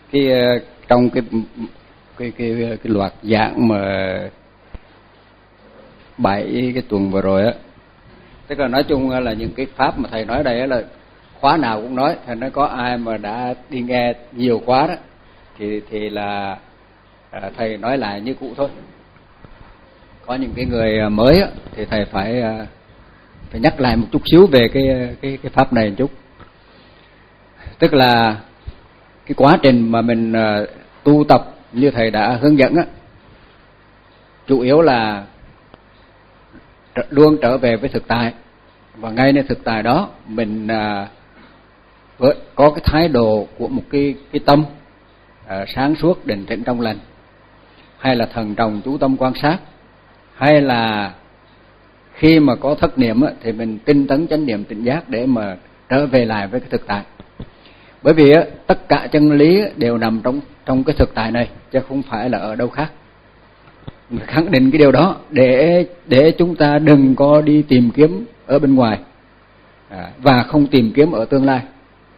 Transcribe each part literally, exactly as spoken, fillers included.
cái trong cái cái cái cái loạt giảng mà bảy cái tuần vừa rồi á, tức là nói chung là những cái pháp mà thầy nói đây là khóa nào cũng nói, thành nó có ai mà đã đi nghe nhiều khóa đó thì thì là à, thầy nói lại như cũ thôi. Có những cái người mới á, thì thầy phải phải nhắc lại một chút xíu về cái cái cái pháp này một chút. Tức là cái quá trình mà mình uh, tu tập như thầy đã hướng dẫn á, chủ yếu là trở, luôn trở về với thực tại, và ngayในthực tại đó mình uh, với, có cái thái độ của một cái cái tâm uh, sáng suốt, định tĩnh, trong lành, hay là thần trọng chú tâm quan sát, hay là khi mà có thất niệm á, thì mình tinh tấn chánh niệm tỉnh giác để mà trở về lại với cái thực tại. Bởi vì á, tất cả chân lý đều nằm trong trong cái thực tại này, chứ không phải là ở đâu khác. Mình khẳng định cái điều đó để để chúng ta đừng có đi tìm kiếm ở bên ngoài à, và không tìm kiếm ở tương lai.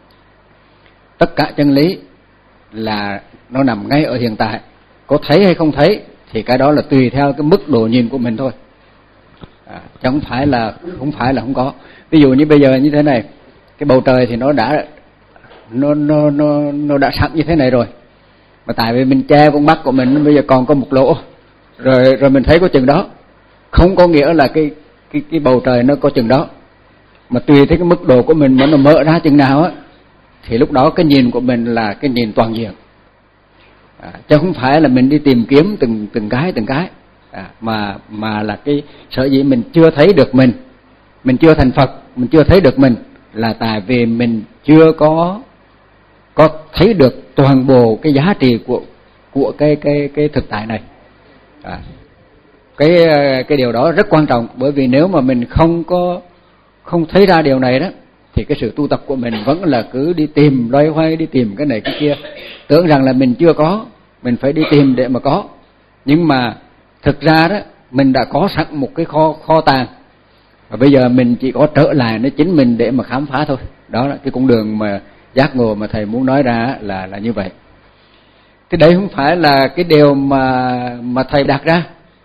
Tất cả chân lý là nó nằm ngay ở hiện tại. Có thấy hay không thấy thì cái đó là tùy theo cái mức độ nhìn của mình thôi. À, chứ không phải là không phải là không có. Ví dụ như bây giờ như thế này, cái bầu trời thì nó đã nó nó nó nó đã sẵn như thế này rồi, mà tại vì mình che con mắt của mình bây giờ còn có một lỗ, rồi rồi mình thấy có chừng đó, không có nghĩa là cái cái cái bầu trời nó có chừng đó, mà tùy theo cái mức độ của mình mà nó mở ra chừng nào á, thì lúc đó cái nhìn của mình là cái nhìn toàn diện. À, chứ không phải là mình đi tìm kiếm từng từng cái từng cái à, mà mà là cái sở dĩ mình chưa thấy được mình, mình chưa thành Phật, mình chưa thấy được mình là tại vì mình chưa có có thấy được toàn bộ cái giá trị của của cái cái cái thực tại này. À, cái cái điều đó rất quan trọng, bởi vì nếu mà mình không có không thấy ra điều này đó, thì cái sự tu tập của mình vẫn là cứ đi tìm loay hoay, đi tìm cái này cái kia, tưởng rằng là mình chưa có, mình phải đi tìm để mà có. Nhưng mà thực ra đó mình đã có sẵn một cái kho kho tàng, và bây giờ mình chỉ có trở lại với chính mình để mà khám phá thôi. Đó là cái con đường mà giác ngộ mà thầy muốn nói ra là là như vậy. Cái đấy không phải là cái điều mà mà thầy đặt ra,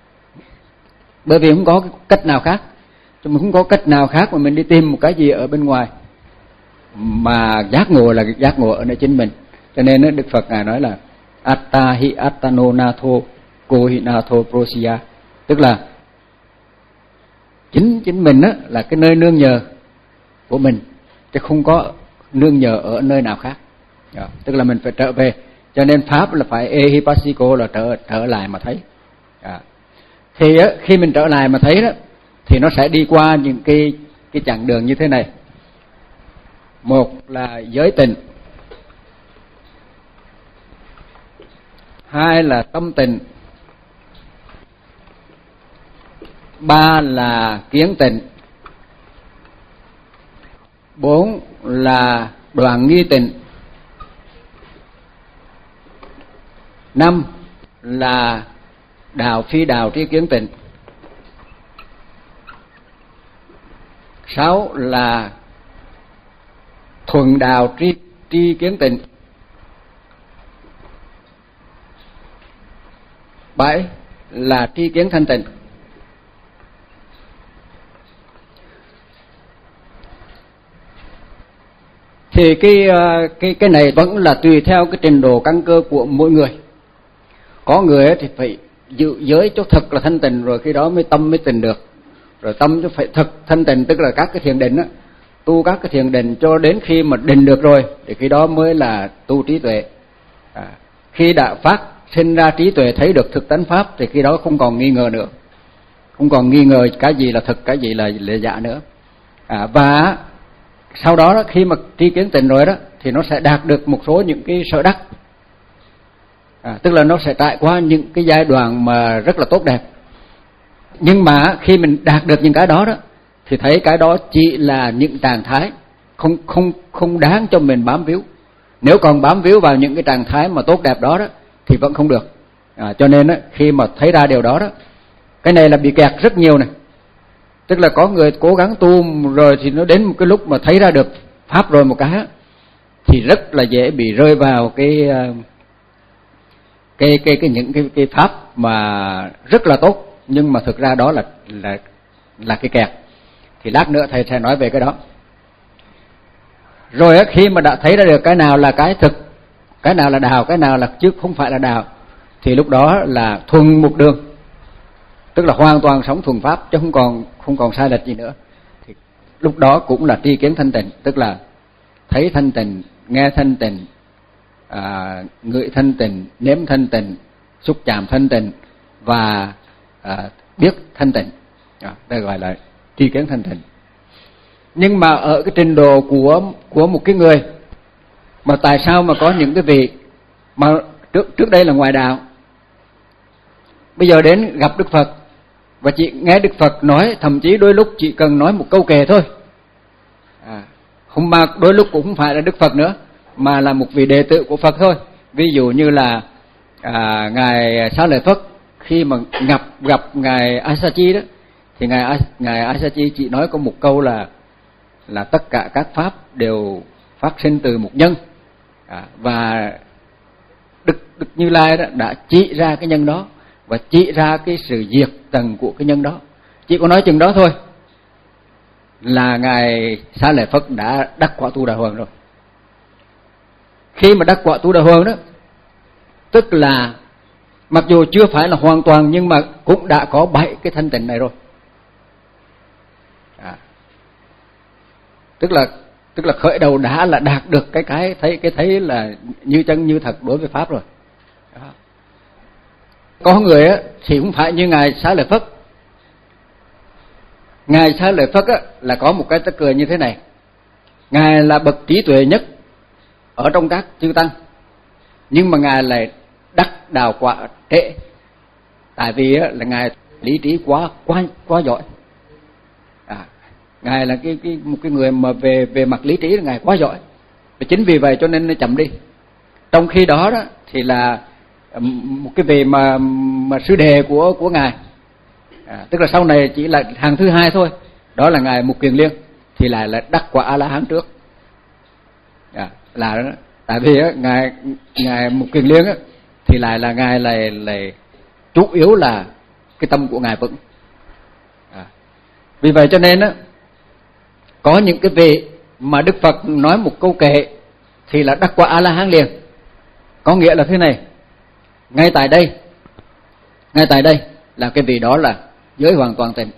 bởi vì không có cách nào khác. Chứ mình không có cách nào khác mà mình đi tìm một cái gì ở bên ngoài, mà giác ngộ là giác ngộ ở nơi chính mình. Cho nên Đức Phật ngài nói là Atta hi attano natho ko hi natho prosya, tức là chính chính mình á là cái nơi nương nhờ của mình, chứ không có nương nhờ ở nơi nào khác. Đó, tức là mình phải trở về. Cho nên pháp là phải ehipassiko, là trở trở lại mà thấy. Đó. Thì á, khi mình trở lại mà thấy đó, thì nó sẽ đi qua những cái cái chặng đường như thế này. Một là giới tình, hai là tâm tình, ba là kiến tình, bốn là đoạn nghi tình, năm là đạo phi đạo tri kiến tình, sáu là thuần đạo tri tri kiến tình, bảy là tri kiến thanh tịnh. Thì cái cái cái này vẫn là tùy theo cái trình độ căn cơ của mỗi người. Có người thì phải giữ giới cho thật là thanh tịnh, rồi khi đó mới tâm mới tình được. Rồi tâm cho phải thật thanh tịnh, tức là các cái thiền định á, tu các cái thiền định cho đến khi mà định được rồi, thì khi đó mới là tu trí tuệ. À, khi đã phát sinh ra trí tuệ, thấy được thực tánh pháp, thì khi đó không còn nghi ngờ nữa, không còn nghi ngờ cái gì là thực, cái gì là là giả nữa. À, và sau đó, đó khi mà tri kiến tịnh rồi đó, thì nó sẽ đạt được một số những cái sở đắc. À, tức là nó sẽ trải qua những cái giai đoạn mà rất là tốt đẹp. Nhưng mà khi mình đạt được những cái đó đó, thì thấy cái đó chỉ là những trạng thái, không không không đáng cho mình bám víu. Nếu còn bám víu vào những cái trạng thái mà tốt đẹp đó đó, thì vẫn không được. À, cho nên đó, khi mà thấy ra điều đó đó, cái này là bị kẹt rất nhiều này. Tức là có người cố gắng tu rồi, thì nó đến một cái lúc mà thấy ra được pháp rồi một cái, thì rất là dễ bị rơi vào cái cái cái cái những cái cái pháp mà rất là tốt, nhưng mà thực ra đó là là là cái kẹt. Thì lát nữa thầy sẽ nói về cái đó. Rồi khi mà đã thấy ra được cái nào là cái thực, cái nào là đạo, cái nào là chứ không phải là đạo, thì lúc đó là thuần một đường, tức là hoàn toàn sống thuần pháp, chứ không còn không còn sai lệch gì nữa. Thì lúc đó cũng là tri kiến thanh tịnh, tức là thấy thanh tịnh, nghe thanh tịnh, à, ngửi thanh tịnh, nếm thanh tịnh, xúc chạm thanh tịnh và à, biết thanh tịnh. À, đây gọi là tri kiến thanh tịnh. Nhưng mà ở cái trình độ của của một cái người mà tại sao mà có những cái vị mà trước trước đây là ngoại đạo, bây giờ đến gặp Đức Phật và chị nghe Đức Phật nói, thậm chí đôi lúc chỉ cần nói một câu kệ thôi, à, không mà đôi lúc cũng không phải là Đức Phật nữa, mà là một vị đệ tử của Phật thôi. Ví dụ như là à, ngài Xá Lợi Phất khi mà gặp gặp ngài Asachi đó, thì ngài ngài Asachi chỉ nói có một câu là là tất cả các pháp đều phát sinh từ một nhân, à, và Đức Đức Như Lai đó đã chỉ ra cái nhân đó và chỉ ra cái sự diệt tận của cái nhân đó. Chỉ có nói chừng đó thôi là ngài Xá Lợi Phất đã đắc quả Tu Đà Hoàng rồi. Khi mà đắc quả Tu Đà Hoàng đó, tức là mặc dù chưa phải là hoàn toàn nhưng mà cũng đã có bảy cái thanh tịnh này rồi. À, tức là tức là khởi đầu đã là đạt được cái cái thấy cái thấy là như chân như thật đối với pháp rồi. Đó. Có người á thì cũng phải như ngài Xá Lợi Phất. Ngài Xá Lợi Phất á là có một cái tức cười như thế này. Ngài là bậc trí tuệ nhất ở trong các chư tăng, nhưng mà ngài lại đắc đạo quả trễ, tại vì á là ngài lý trí quá quá quá giỏi. À, ngài là cái cái một cái người mà về về mặt lý trí là ngài quá giỏi, và chính vì vậy cho nên nó chậm đi. Trong khi đó đó thì là một cái vị mà mà sư đề của của ngài, à, tức là sau này chỉ là hàng thứ hai thôi, đó là ngài Mục Kiền Liên, thì lại là đắc quả A La Hán trước. À, là đó. Tại vì á, ngài ngài Mục Kiền Liên á thì lại là ngài lại lại chủ yếu là cái tâm của ngài vững. À, vì vậy cho nên á có những cái vị mà Đức Phật nói một câu kệ thì là đắc quả A La Hán liền. Có nghĩa là thế này, ngay tại đây, ngay tại đây là cái vị đó là giới hoàn toàn tịnh.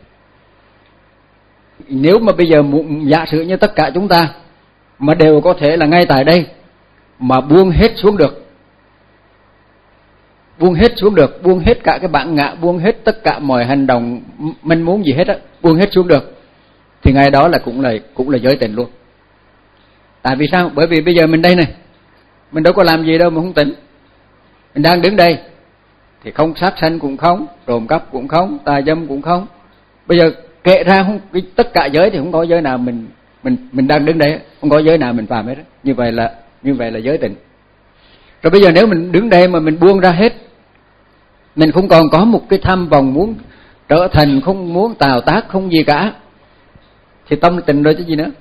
Nếu mà bây giờ giả sử như tất cả chúng ta mà đều có thể là ngay tại đây mà buông hết xuống được, buông hết xuống được, buông hết cả cái bản ngã, buông hết tất cả mọi hành động mình muốn gì hết á, buông hết xuống được, thì ngày đó là cũng là cũng là giới tịnh luôn. Tại vì sao? Bởi vì bây giờ mình đây này, mình đâu có làm gì đâu mà không tịnh. Mình đang đứng đây thì không sát sanh cũng không, trộm cắp cũng không, tà dâm cũng không. Bây giờ kệ ra không, tất cả giới thì không có giới nào mình mình mình đang đứng đây, không có giới nào mình phạm hết. Như vậy là như vậy là giới tịnh. Rồi bây giờ nếu mình đứng đây mà mình buông ra hết, mình không còn có một cái tham vọng muốn trở thành, không muốn tào tác, không gì cả, thì tâm tịnh rồi chứ gì nữa.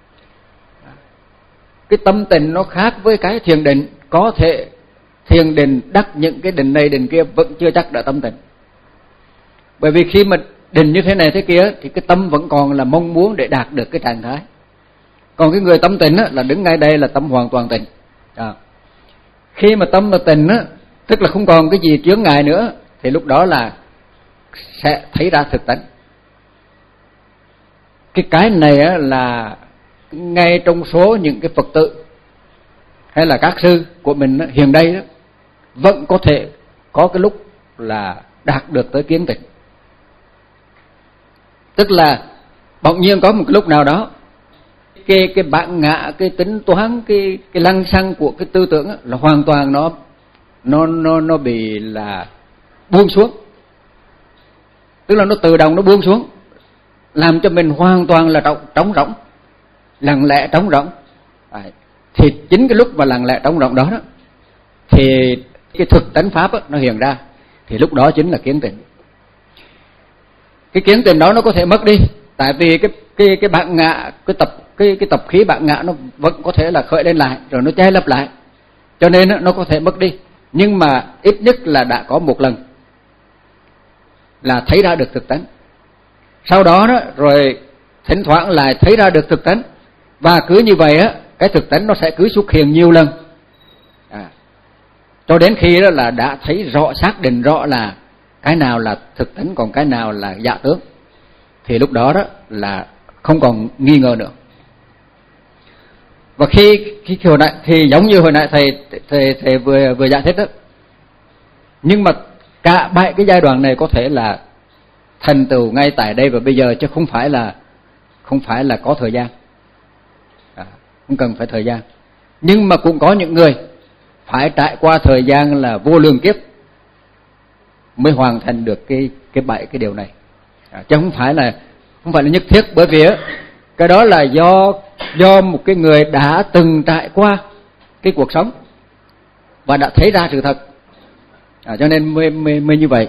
Cái tâm tịnh nó khác với cái thiền định. Có thể thiền định đắc những cái định này định kia vẫn chưa chắc đã tâm tịnh. Bởi vì khi mà định như thế này thế kia thì cái tâm vẫn còn là mong muốn để đạt được cái trạng thái. Còn cái người tâm tịnh á, là đứng ngay đây là tâm hoàn toàn tịnh. À, khi mà tâm là tịnh á, tức là không còn cái gì chướng ngại nữa, thì lúc đó là sẽ thấy ra thực tánh. Cái cái này á, là ngay trong số những cái Phật tử hay là các sư của mình á, hiện đây đó, vẫn có thể có cái lúc là đạt được tới kiến tịnh. Tức là bỗng nhiên có một cái lúc nào đó cái cái bản ngã, cái tính toán, cái cái lăng xăng của cái tư tưởng á, là hoàn toàn nó nó nó nó bị là buông xuống. Tức là nó tự động nó buông xuống, làm cho mình hoàn toàn là trống trống rỗng, lặng lẽ trống rỗng. À, thì chính cái lúc mà lặng lẽ trống rỗng đó, đó thì cái thực tánh pháp á, nó hiện ra, thì lúc đó chính là kiến tịnh. Cái kiến tịnh đó nó có thể mất đi, tại vì cái cái cái bản ngã, cái tập cái cái tập khí bản ngã nó vẫn có thể là khởi lên lại, rồi nó che lấp lại, cho nên nó có thể mất đi. nhưng mà ít nhất là đã có một lần là thấy ra được thực tánh. Sau đó đó rồi thỉnh thoảng lại thấy ra được thực tánh, và cứ như vậy á, cái thực tánh nó sẽ cứ xuất hiện nhiều lần, à, cho đến khi đó là đã thấy rõ, xác định rõ là cái nào là thực tánh, còn cái nào là giả tướng, thì lúc đó đó là không còn nghi ngờ nữa. Và khi, khi hồi nãy thì giống như hồi nãy thầy thầy thầy vừa vừa giải thích đó, nhưng mà cả bảy cái giai đoạn này có thể là thành tựu ngay tại đây và bây giờ, chứ không phải là không phải là có thời gian, à, không cần phải thời gian. Nhưng mà cũng có những người phải trải qua thời gian là vô lượng kiếp mới hoàn thành được cái cái bảy cái điều này, à, chứ không phải là không phải là nhất thiết, bởi vì cái đó là do do một cái người đã từng trải qua cái cuộc sống và đã thấy ra sự thật, à, cho nên mới, mới mới như vậy.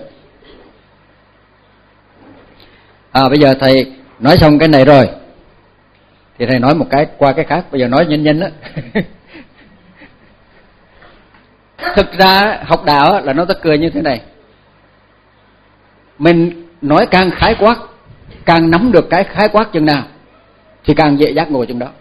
À, bây giờ thầy nói xong cái này rồi thì thầy nói một cái qua cái khác. Bây giờ nói nhanh nhanh á. Thực ra học đạo là nó ta cười như thế này, mình nói càng khái quát, càng nắm được cái khái quát chừng nào thì càng dễ giác ngộ chừng đó.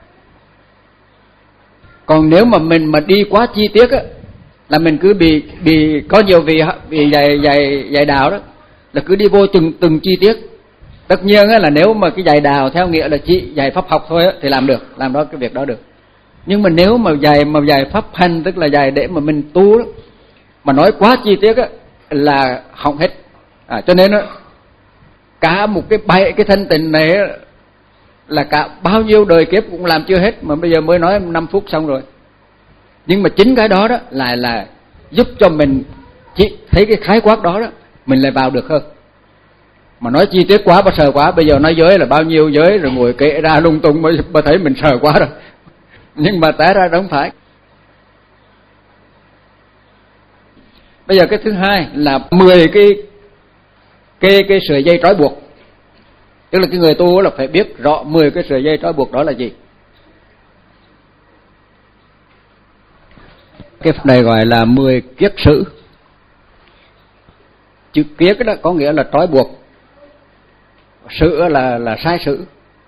Còn nếu mà mình mà đi quá chi tiết á, là mình cứ bị bị có nhiều vị vị dạy dạy dạy đạo đó là cứ đi vô từng từng chi tiết. Tất nhiên á, là nếu mà cái dạy đạo theo nghĩa là chỉ dạy pháp học thôi á, thì làm được, làm đó cái việc đó được. Nhưng mà nếu mà dạy mà dạy pháp hành, tức là dạy để mà mình tu đó, mà nói quá chi tiết á là hỏng hết. À, cho nên á, cả một cái bảy cái thân tình này á, là cả bao nhiêu đời kiếp cũng làm chưa hết, mà bây giờ mới nói năm phút xong rồi. Nhưng mà chính cái đó đó lại là giúp cho mình chỉ thấy cái khái quát đó đó, mình lại vào được hơn. Mà nói chi tiết quá, bà sợ quá, bây giờ nói giới là bao nhiêu giới rồi ngồi kể ra lung tung mới bà thấy mình sợ quá rồi. Nhưng mà té ra không phải. Bây giờ cái thứ hai là mười cái cái cái sợi dây trói buộc. Tức là cái người tu là phải biết rõ mười cái sợi dây trói buộc đó là gì. Cái này gọi là mười kiết sử. Chữ kiết đó có nghĩa là trói buộc, sự là là sai sự.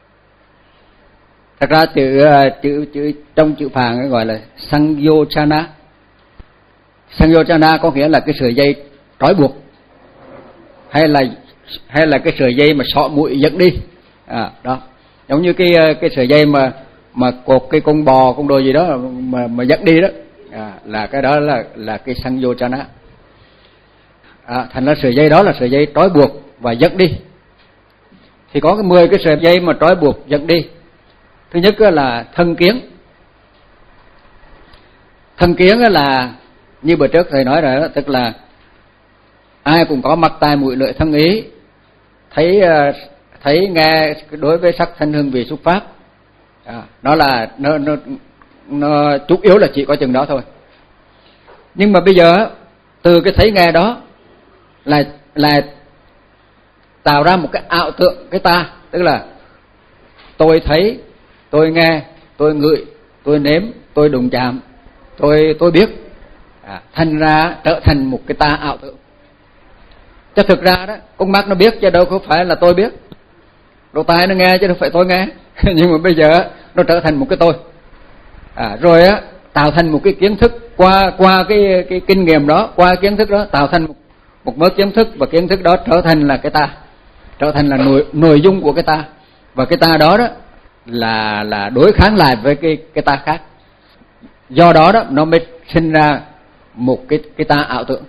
Thật ra chữ chữ chữ trong chữ Phạn gọi là Sanyochana. Sanyochana có nghĩa là cái sợi dây trói buộc, hay là hay là cái sợi dây mà xỏ mũi dẫn đi. À, đó. Giống như cái cái sợi dây mà mà cột cái con bò, con đồ gì đó mà mà dẫn đi đó. À, là cái đó là là cái Sanyochana. À, thành ra sợi dây đó là sợi dây trói buộc và dẫn đi. Thì có cái mười cái sợi dây mà trói buộc dẫn đi. Thứ nhất là thân kiến. Thân kiến là như bữa trước thầy nói rồi đó, tức là ai cũng có mắt tai mũi lưỡi thân ý, thấy thấy nghe đối với sắc thanh hương vị xúc pháp. À, nó là nó, nó nó chủ yếu là chỉ có chừng đó thôi. Nhưng mà bây giờ từ cái thấy nghe đó là là tạo ra một cái ảo tượng cái ta, tức là tôi thấy, tôi nghe, tôi ngửi, tôi nếm, tôi đụng chạm, tôi tôi biết, à, thành ra trở thành một cái ta ảo tượng. Chứ thực ra đó, con mắt nó biết chứ đâu có phải là tôi biết, lỗ tai nó nghe chứ đâu phải tôi nghe. Nhưng mà bây giờ nó trở thành một cái tôi, à, rồi á tạo thành một cái kiến thức qua qua cái cái kinh nghiệm đó, qua kiến thức đó tạo thành một, một mớ kiến thức, và kiến thức đó trở thành là cái ta, trở thành là nội nội dung của cái ta, và cái ta đó đó là là đối kháng lại với cái cái ta khác. Do đó đó nó mới sinh ra một cái cái ta ảo tưởng.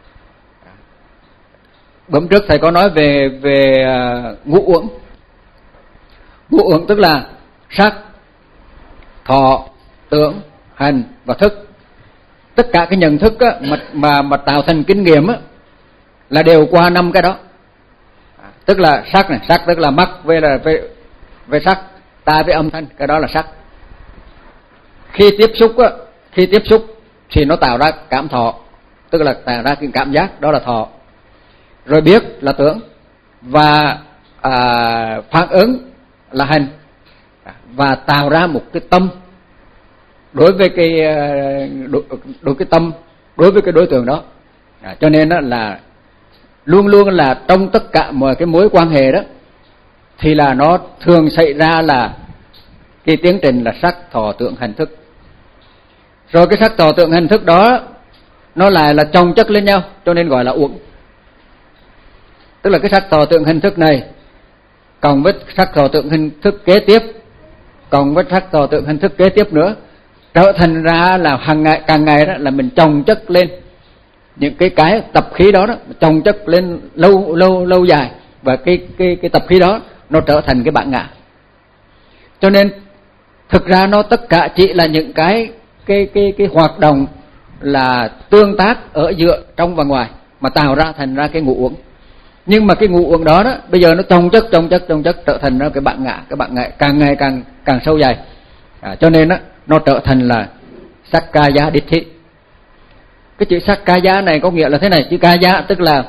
Bữa trước thầy có nói về về uh, ngũ uẩn. Ngũ uẩn tức là sắc, thọ, tưởng, hành và thức. Tất cả cái nhận thức á, mà mà mà tạo thành kinh nghiệm á, là đều qua năm cái đó. À, tức là sắc này, sắc tức là mắt với là với, với sắc, tai với âm thanh, cái đó là sắc. Khi tiếp xúc á, khi tiếp xúc thì nó tạo ra cảm thọ, tức là tạo ra cái cảm giác, đó là thọ. Rồi biết là tưởng, và à, phản ứng là hành, và tạo ra một cái tâm. Đối với cái đối, đối cái tâm đối với cái đối tượng đó. À, cho nên đó là luôn luôn là trong tất cả mọi cái mối quan hệ đó thì là nó thường xảy ra là cái tiến trình là sắc thọ tưởng hành thức. Rồi cái sắc thọ tưởng hành thức đó nó lại là chồng chất lên nhau, cho nên gọi là uẩn. Tức là cái sắc thọ tưởng hành thức này cộng với sắc thọ tưởng hành thức kế tiếp, cộng với sắc thọ tưởng hành thức kế tiếp nữa, trở thành ra là hàng ngày càng ngày đó là mình chồng chất lên những cái cái tập khí đó, đó chồng chất lên lâu lâu lâu dài, và cái cái cái tập khí đó nó trở thành cái bản ngã. Cho nên thực ra nó tất cả chỉ là những cái cái cái cái hoạt động là tương tác ở giữa trong và ngoài mà tạo ra thành ra cái ngũ uẩn. Nhưng mà cái ngũ uẩn đó đó bây giờ nó chồng chất chồng chất chồng chất trở thành ra cái bản ngã, cái bản ngã càng ngày càng càng sâu dày. À, cho nên đó, nó trở thành là Sakkaya Ditthi. Cái chữ Sakkaya này có nghĩa là thế này, chữ Kaya tức là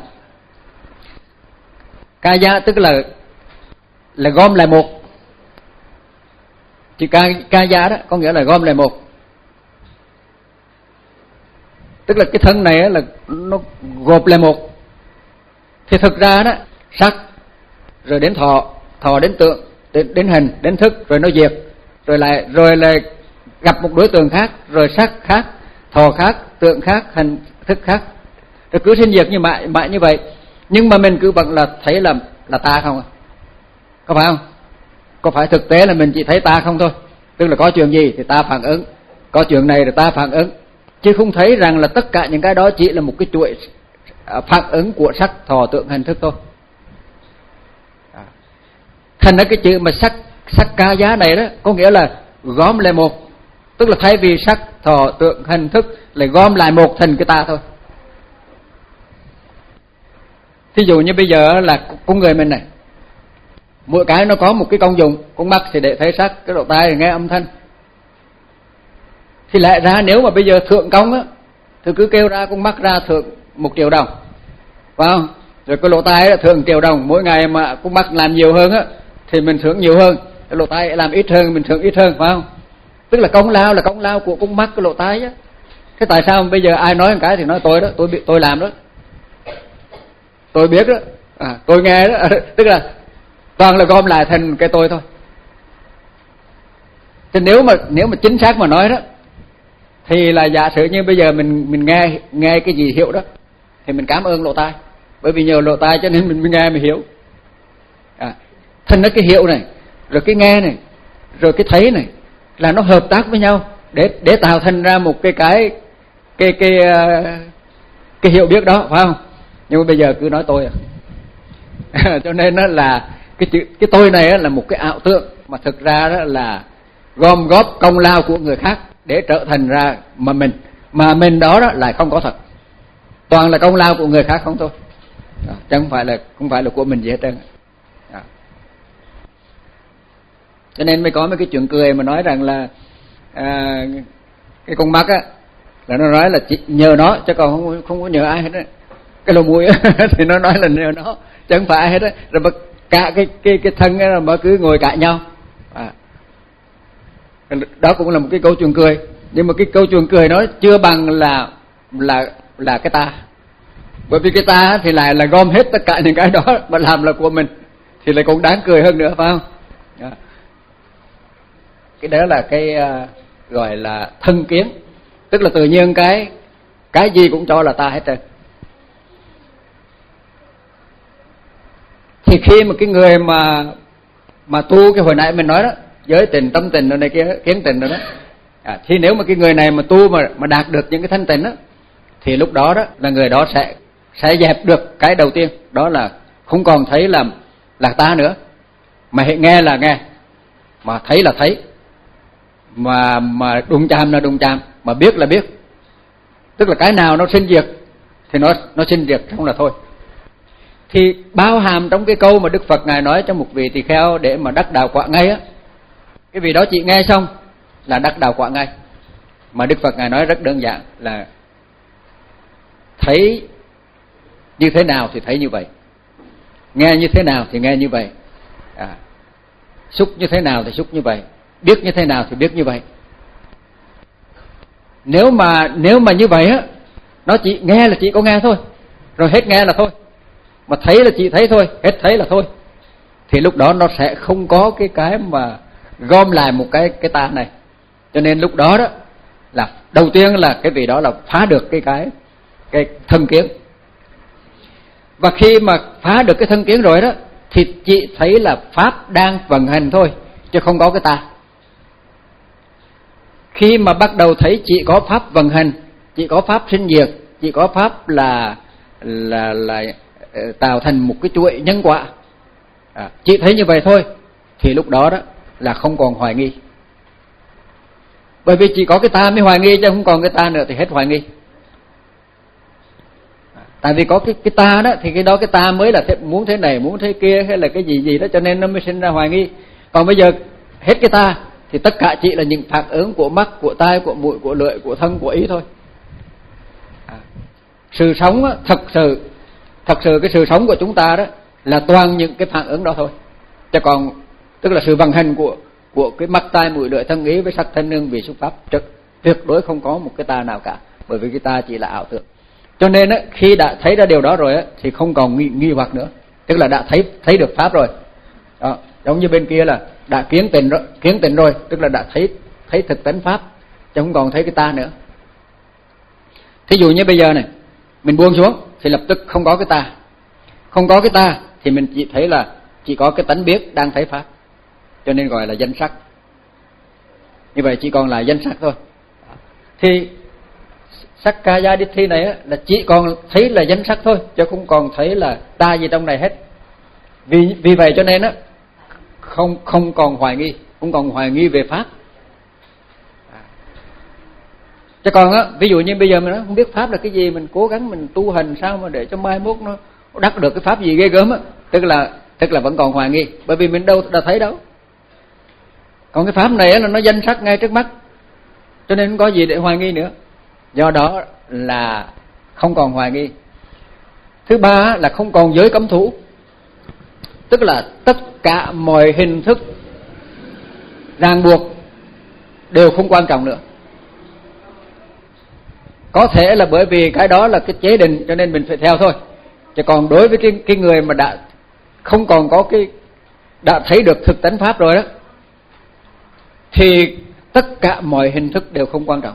Kaya tức là là gom lại một. Chữ Kaya đó có nghĩa là gom lại một. Tức là cái thân này là nó gộp lại một. Thì thực ra đó, sắc rồi đến thọ, thọ đến tượng, đến, đến hình, đến thức, rồi nó diệt, rồi lại rồi lại gặp một đối tượng khác, rồi sắc khác, thọ khác, tượng khác, hình thức khác, rồi cứ sinh diệt như mãi mãi như vậy. Nhưng mà mình cứ vẫn là thấy là là ta không à? Có phải không? Có phải thực tế là mình chỉ thấy ta không thôi? Tức là có chuyện gì thì ta phản ứng, có chuyện này thì ta phản ứng, chứ không thấy rằng là tất cả những cái đó chỉ là một cái chuỗi phản ứng của sắc, thọ, tượng, hình, thức thôi. Thành ra cái chữ mà sắc sắc ca giá này đó có nghĩa là gom lại một, tức là thay vì sắc, thọ, tượng, hình, thức lại gom lại một thành cái ta thôi. Thí dụ như bây giờ là con người mình này, mỗi cái nó có một cái công dụng. Con mắt thì để thấy sắc, cái lỗ tai thì nghe âm thanh. Thì lại ra nếu mà bây giờ thượng công á thì cứ kêu ra con mắt ra thượng một triệu đồng, phải không? Rồi cái lỗ tai thượng triệu đồng, mỗi ngày mà con mắt làm nhiều hơn á thì mình thưởng nhiều hơn, cái lỗ tai làm ít hơn mình thưởng ít hơn, phải không? Tức là công lao là công lao của con mắt, cái lỗ tai á. Thế tại sao bây giờ ai nói một cái thì nói tôi đó, tôi tôi làm đó, tôi biết đó, à, tôi nghe đó, tức là toàn là gom lại thành cái tôi thôi. Thì nếu mà nếu mà chính xác mà nói đó thì là giả sử như bây giờ mình mình nghe nghe cái gì hiểu đó thì mình cảm ơn lỗ tai, bởi vì nhờ lỗ tai cho nên mình, mình nghe mình hiểu. À, thành ra cái hiểu này, rồi cái nghe này, rồi cái thấy này là nó hợp tác với nhau để để tạo thành ra một cái cái cái cái cái, cái hiểu biết đó, phải không? Nhưng mà bây giờ cứ nói tôi à. Cho nên đó là cái chữ cái tôi này là một cái ảo tượng, mà thực ra đó là gom góp công lao của người khác để trở thành ra mà mình, mà mình đó đó lại không có thật, toàn là công lao của người khác không thôi, đó, chứ không phải là không phải là của mình gì hết trơn. Đó. Cho nên mới có mấy cái chuyện cười mà nói rằng là à, cái con mắt á là nó nói là chỉ nhờ nó chứ còn không không có nhờ ai hết á. Cái lỗ mũi thì nó nói là nhờ nó chứ không phải ai hết á. Rồi mà cả cái cái cái thân ấy mà cứ ngồi cãi nhau. À. Đó cũng là một cái câu chuyện cười, nhưng mà cái câu chuyện cười nó chưa bằng là là là cái ta. Bởi vì cái ta thì lại là gom hết tất cả những cái đó mà làm là của mình thì lại cũng đáng cười hơn nữa, phải không? Đó. Cái đó là cái uh, gọi là thân kiến, tức là tự nhiên cái cái gì cũng cho là ta hết trơn. Thì khi mà cái người mà mà tu cái hồi nãy mình nói đó, giới tình, tâm tình rồi này kia, kiến tình rồi đó, à, thì nếu mà cái người này mà tu mà mà đạt được những cái thanh tịnh đó, thì lúc đó đó là người đó sẽ sẽ dẹp được cái đầu tiên, đó là không còn thấy là là ta nữa, mà hãy nghe là nghe, mà thấy là thấy, mà mà đụng chạm là đụng chạm, mà biết là biết. Tức là cái nào nó sinh diệt thì nó nó sinh diệt không là thôi. Thì bao hàm trong cái câu mà Đức Phật Ngài nói cho một vị tỳ kheo để mà đắc đạo quả ngay á, cái vị đó chỉ nghe xong là đắc đạo quả ngay. Mà Đức Phật Ngài nói rất đơn giản là thấy như thế nào thì thấy như vậy, nghe như thế nào thì nghe như vậy, à, xúc như thế nào thì xúc như vậy, biết như thế nào thì biết như vậy. Nếu mà nếu mà như vậy á, nó chỉ nghe là chỉ có nghe thôi, rồi hết nghe là thôi, mà thấy là chỉ thấy thôi, hết thấy là thôi, thì lúc đó nó sẽ không có cái cái mà gom lại một cái cái ta này. Cho nên lúc đó đó là đầu tiên là cái vị đó là phá được cái cái cái thân kiến. Và khi mà phá được cái thân kiến rồi đó thì chị thấy là pháp đang vận hành thôi, chứ không có cái ta. Khi mà bắt đầu thấy chỉ có pháp vận hành, chỉ có pháp sinh diệt, chỉ có pháp là là là tạo thành một cái chuỗi nhân quả, à, chỉ thấy như vậy thôi, thì lúc đó đó là không còn hoài nghi. Bởi vì chỉ có cái ta mới hoài nghi, chứ không còn cái ta nữa thì hết hoài nghi. Tại vì có cái cái ta đó thì cái đó cái ta mới là muốn thế này, muốn thế kia, hay là cái gì gì đó, cho nên nó mới sinh ra hoài nghi. Còn bây giờ hết cái ta thì tất cả chỉ là những phản ứng của mắt, của tai, của mũi, của lưỡi, của thân, của ý thôi. À, sự sống đó, thật sự thật sự cái sự sống của chúng ta đó là toàn những cái phản ứng đó thôi. Chứ còn tức là sự vận hành của của cái mắt, tai, mũi, lưỡi, thân, ý với sắc, thân, hương, vị, xúc, pháp, tuyệt đối không có một cái ta nào cả, bởi vì cái ta chỉ là ảo tưởng. Cho nên á, khi đã thấy ra điều đó rồi á, thì không còn nghi, nghi hoặc nữa, tức là đã thấy thấy được pháp rồi. Đó, giống như bên kia là đã kiến tịnh rồi, kiến tịnh rồi, tức là đã thấy thấy thực tánh pháp, chứ không còn thấy cái ta nữa. Thí dụ như bây giờ này, mình buông xuống thì lập tức không có cái ta, không có cái ta thì mình chỉ thấy là chỉ có cái tánh biết đang thấy pháp, cho nên gọi là danh sắc. Như vậy chỉ còn là danh sắc thôi. Thì Sakkaya Ditthi này á, là chỉ còn thấy là danh sắc thôi, chứ không còn thấy là ta gì trong này hết. Vì vì vậy cho nên á, không không còn hoài nghi, không còn hoài nghi về pháp. Chứ còn á, ví dụ như bây giờ mình nói không biết pháp là cái gì, mình cố gắng mình tu hành sao mà để cho mai mốt nó đắc được cái pháp gì ghê gớm á, tức là tức là vẫn còn hoài nghi, bởi vì mình đâu đã thấy đâu. Còn cái pháp này á, là nó danh sắc ngay trước mắt, cho nên không có gì để hoài nghi nữa. Do đó là không còn hoài nghi. Thứ ba là không còn giới cấm thủ, tức là tất cả mọi hình thức ràng buộc đều không quan trọng nữa. Có thể là bởi vì cái đó là cái chế định cho nên mình phải theo thôi. Chứ còn đối với cái, cái người mà đã không còn có cái, đã thấy được thực tánh pháp rồi đó, thì tất cả mọi hình thức đều không quan trọng.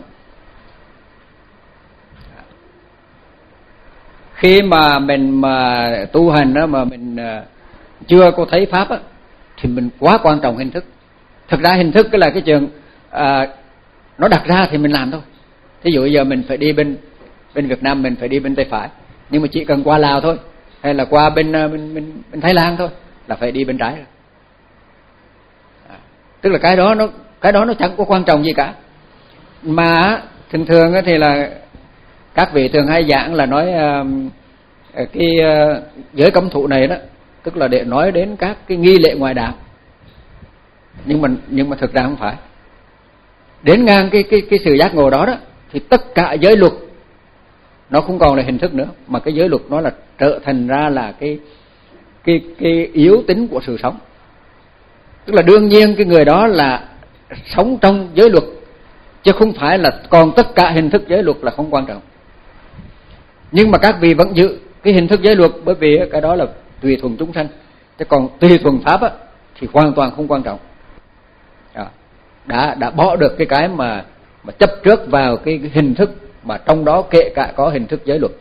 Khi mà mình mà tu hành đó, mà mình chưa có thấy pháp á, thì mình quá quan trọng hình thức. Thực ra hình thức cái là cái chuyện à, nó đặt ra thì mình làm thôi. Thí dụ giờ mình phải đi bên bên Việt Nam, mình phải đi bên tay phải, nhưng mà chỉ cần qua Lào thôi, hay là qua bên bên bên, bên Thái Lan thôi là phải đi bên trái rồi. À, tức là cái đó nó cái đó nó chẳng có quan trọng gì cả. Mà thường thường thì là các vị thường hay giảng là nói uh, cái uh, giới cấm thủ này đó, tức là để nói đến các cái nghi lễ ngoại đạo, nhưng mà nhưng mà thực ra không phải. Đến ngang cái cái cái sự giác ngộ đó đó, thì tất cả giới luật nó không còn là hình thức nữa, mà cái giới luật nó là trở thành ra là cái cái cái yếu tính của sự sống. Tức là đương nhiên cái người đó là sống trong giới luật, chứ không phải là còn tất cả hình thức giới luật là không quan trọng. Nhưng mà các vị vẫn giữ cái hình thức giới luật, bởi vì cái đó là tùy thuận chúng sanh, chứ còn tùy thuận pháp á, thì hoàn toàn không quan trọng. Đó. đã đã bỏ được cái cái mà mà chấp trước vào cái, cái hình thức, mà trong đó kể cả có hình thức giới luật.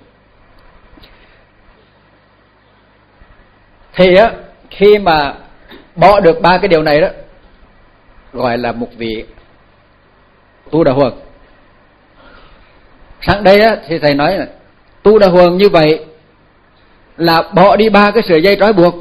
Thì á, khi mà bỏ được ba cái điều này đó, gọi là một vị tu đà huần. Sáng đây á, thì thầy nói là tu đà huần như vậy là bỏ đi ba cái sợi dây trói buộc,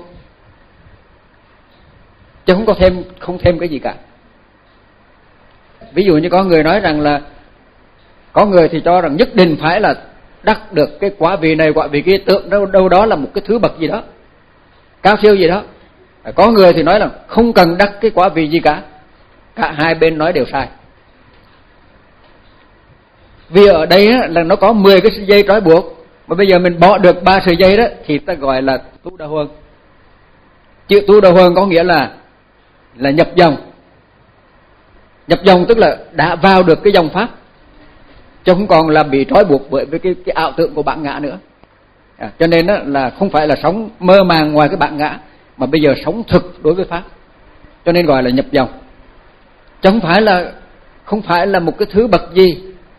chứ không có thêm không thêm cái gì cả. Ví dụ như có người nói rằng là, có người thì cho rằng nhất định phải là đắc được cái quả vị này quả vị kia, tượng đâu đâu đó là một cái thứ bậc gì đó cao siêu gì đó. Có người thì nói là không cần đắc cái quả vị gì cả. Cả hai bên nói đều sai. Vì ở đây á, là nó có mười cái sợi dây trói buộc, mà bây giờ mình bỏ được ba sợi dây đó thì ta gọi là tu đà huần. Chữ tu đà huần có nghĩa là là nhập dòng. Nhập dòng tức là đã vào được cái dòng pháp. chứ không còn là bị trói buộc bởi với cái, cái ảo tưởng của bản ngã nữa. À, cho nên đó là không phải là sống mơ màng ngoài cái bản ngã, mà bây giờ sống thực đối với pháp, cho nên gọi là nhập dòng. Chứ không phải là không phải là một cái thứ bậc gì.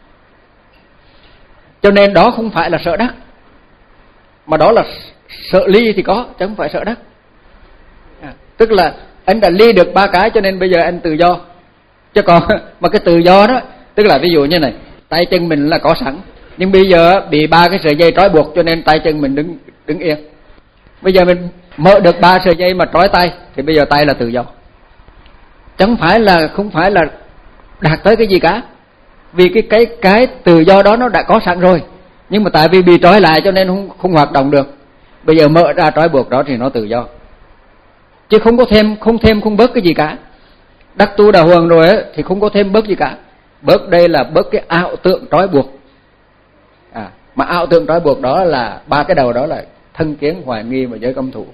Cho nên đó không phải là sợ đắc, mà đó là sợ ly thì có, chứ không phải sợ đắc. À, tức là anh đã ly được ba cái cho nên bây giờ anh tự do. Chứ còn mà cái tự do đó, tức là ví dụ như này, tay chân mình là có sẵn, nhưng bây giờ bị ba cái sợi dây trói buộc cho nên tay chân mình đứng đứng yên. Bây giờ mình mở được ba sợi dây mà trói tay thì bây giờ tay là tự do. Chẳng phải là không phải là đạt tới cái gì cả, vì cái cái cái tự do đó nó đã có sẵn rồi, nhưng mà tại vì bị trói lại cho nên không không hoạt động được. Bây giờ mở ra trói buộc đó thì nó tự do, chứ không có thêm không thêm không bớt cái gì cả. Đắc tu đà hoàng rồi ấy, thì không có thêm bớt gì cả. Bớt đây là bớt cái ảo tượng trói buộc. À, mà ảo tượng trói buộc đó là ba cái đầu đó là thân kiến, hoài nghi và giới cấm thủ.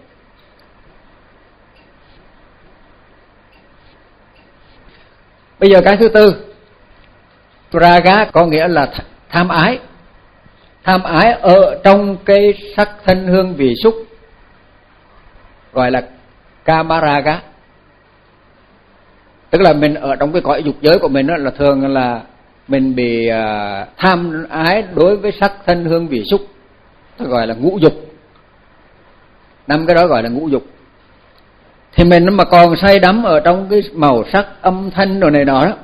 Bây giờ cái thứ tư, raga có nghĩa là tham ái. Tham ái ở trong cái sắc thân hương vị xúc, gọi là kamaraga. Tức là mình ở trong cái cõi dục giới của mình đó, là thường là mình bị uh, tham ái đối với sắc thân hương vị xúc, gọi là ngũ dục. Năm cái đó gọi là ngũ dục. Thì mình mà còn say đắm ở trong cái màu sắc âm thanh đồ này nọ đó,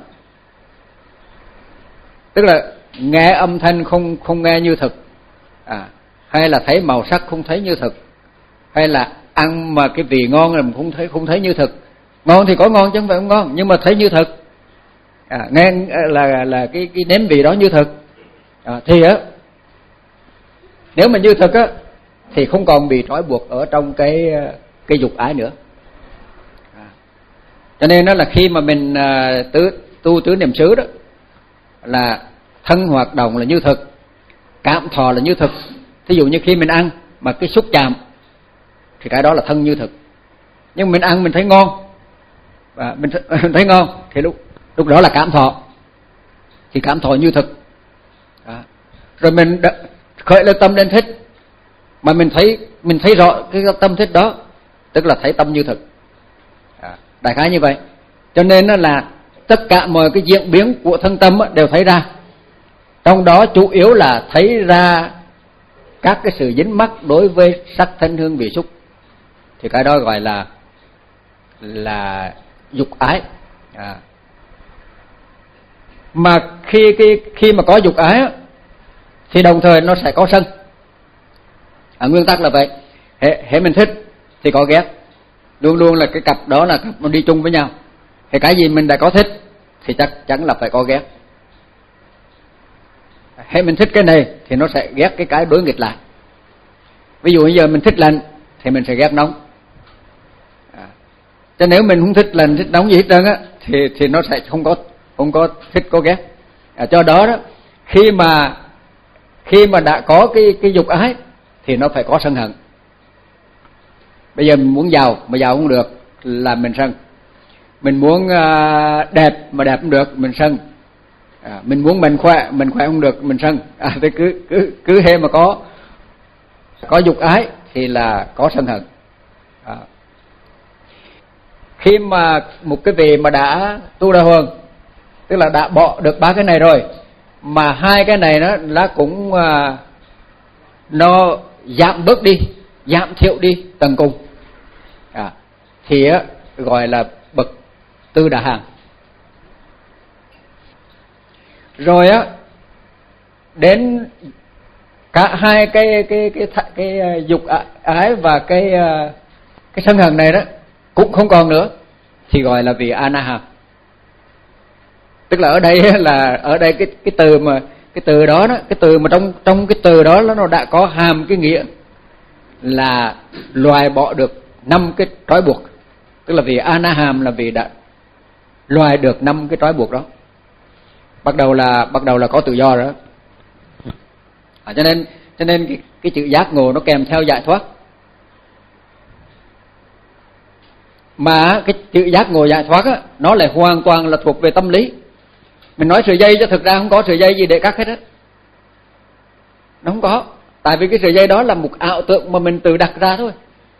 tức là nghe âm thanh không không nghe như thực, à, hay là thấy màu sắc không thấy như thực, hay là ăn mà cái vị ngon là mình không thấy không thấy như thực. Ngon thì có ngon chứ không phải không ngon, nhưng mà thấy như thực. À, nghe là là cái cái nếm vị đó như thực. À, thì á, nếu mà như thực á thì không còn bị trói buộc ở trong cái cái dục ái nữa. À, cho nên đó là khi mà mình uh, tứ, tu tứ niệm xứ đó, là thân hoạt động là như thực, cảm thọ là như thực. Thí dụ như khi mình ăn mà cái xúc chạm thì cái đó là thân như thực. Nhưng mình ăn mình thấy ngon, và mình, mình thấy ngon thì lúc lúc đó là cảm thọ, thì cảm thọ như thực. À, rồi mình đã khởi lên tâm lên thích, mà mình thấy mình thấy rõ cái tâm thích đó, tức là thấy tâm như thực. À, đại khái như vậy. Cho nên là tất cả mọi cái diễn biến của thân tâm đều thấy ra. Trong đó chủ yếu là thấy ra các cái sự dính mắc đối với sắc thân hương vị xúc, thì cái đó gọi là là dục ái. À, mà khi khi khi mà có dục ái thì đồng thời nó sẽ có sân. À, nguyên tắc là vậy. Hệ, hệ mình thích thì có ghét, luôn luôn là cái cặp đó là cặp nó đi chung với nhau. Thì cái gì mình đã có thích thì chắc chắn là phải có ghét. Hệ mình thích cái này thì nó sẽ ghét cái cái đối nghịch lại. Ví dụ bây giờ mình thích lạnh thì mình sẽ ghét nóng. À, cho nếu mình không thích lạnh thích nóng gì hết trơn á thì thì nó sẽ không có không có thích có ghét. À, cho đó đó, khi mà khi mà đã có cái cái dục ái thì nó phải có sân hận. Bây giờ mình muốn giàu mà giàu không được là mình sân. Mình muốn uh, đẹp mà đẹp không được mình sân. À, mình muốn mình khỏe mình khỏe không được mình sân. À, thì cứ cứ cứ hễ mà có có dục ái thì là có sân hận. À, khi mà một cái vị mà đã tu đà hoàng, tức là đã bỏ được ba cái này rồi, mà hai cái này nó là cũng uh, nó giảm bớt đi, giảm thiểu đi tận cùng, à, thì uh, gọi là bậc tư đà hàng. Rồi á, đến cả hai cái cái cái cái, cái, cái dục ái và cái cái sân hận này đó cũng không còn nữa, thì gọi là vị anaham. Tức là ở đây là ở đây cái cái từ mà cái từ đó đó, cái từ mà trong trong cái từ đó nó đã có hàm cái nghĩa là loại bỏ được năm cái trói buộc. Tức là vị anaham là vị đã loại được năm cái trói buộc đó. Bắt đầu là bắt đầu là có tự do rồi đó. À, cho nên cho nên cái, cái chữ giác ngộ nó kèm theo giải thoát. Mà cái chữ giác ngộ giải thoát á, nó lại hoàn toàn là thuộc về tâm lý. Mình nói sợi dây chứ thực ra không có sợi dây gì để cắt hết á. Nó không có. Tại vì cái sợi dây đó là một ảo tượng mà mình tự đặt ra thôi.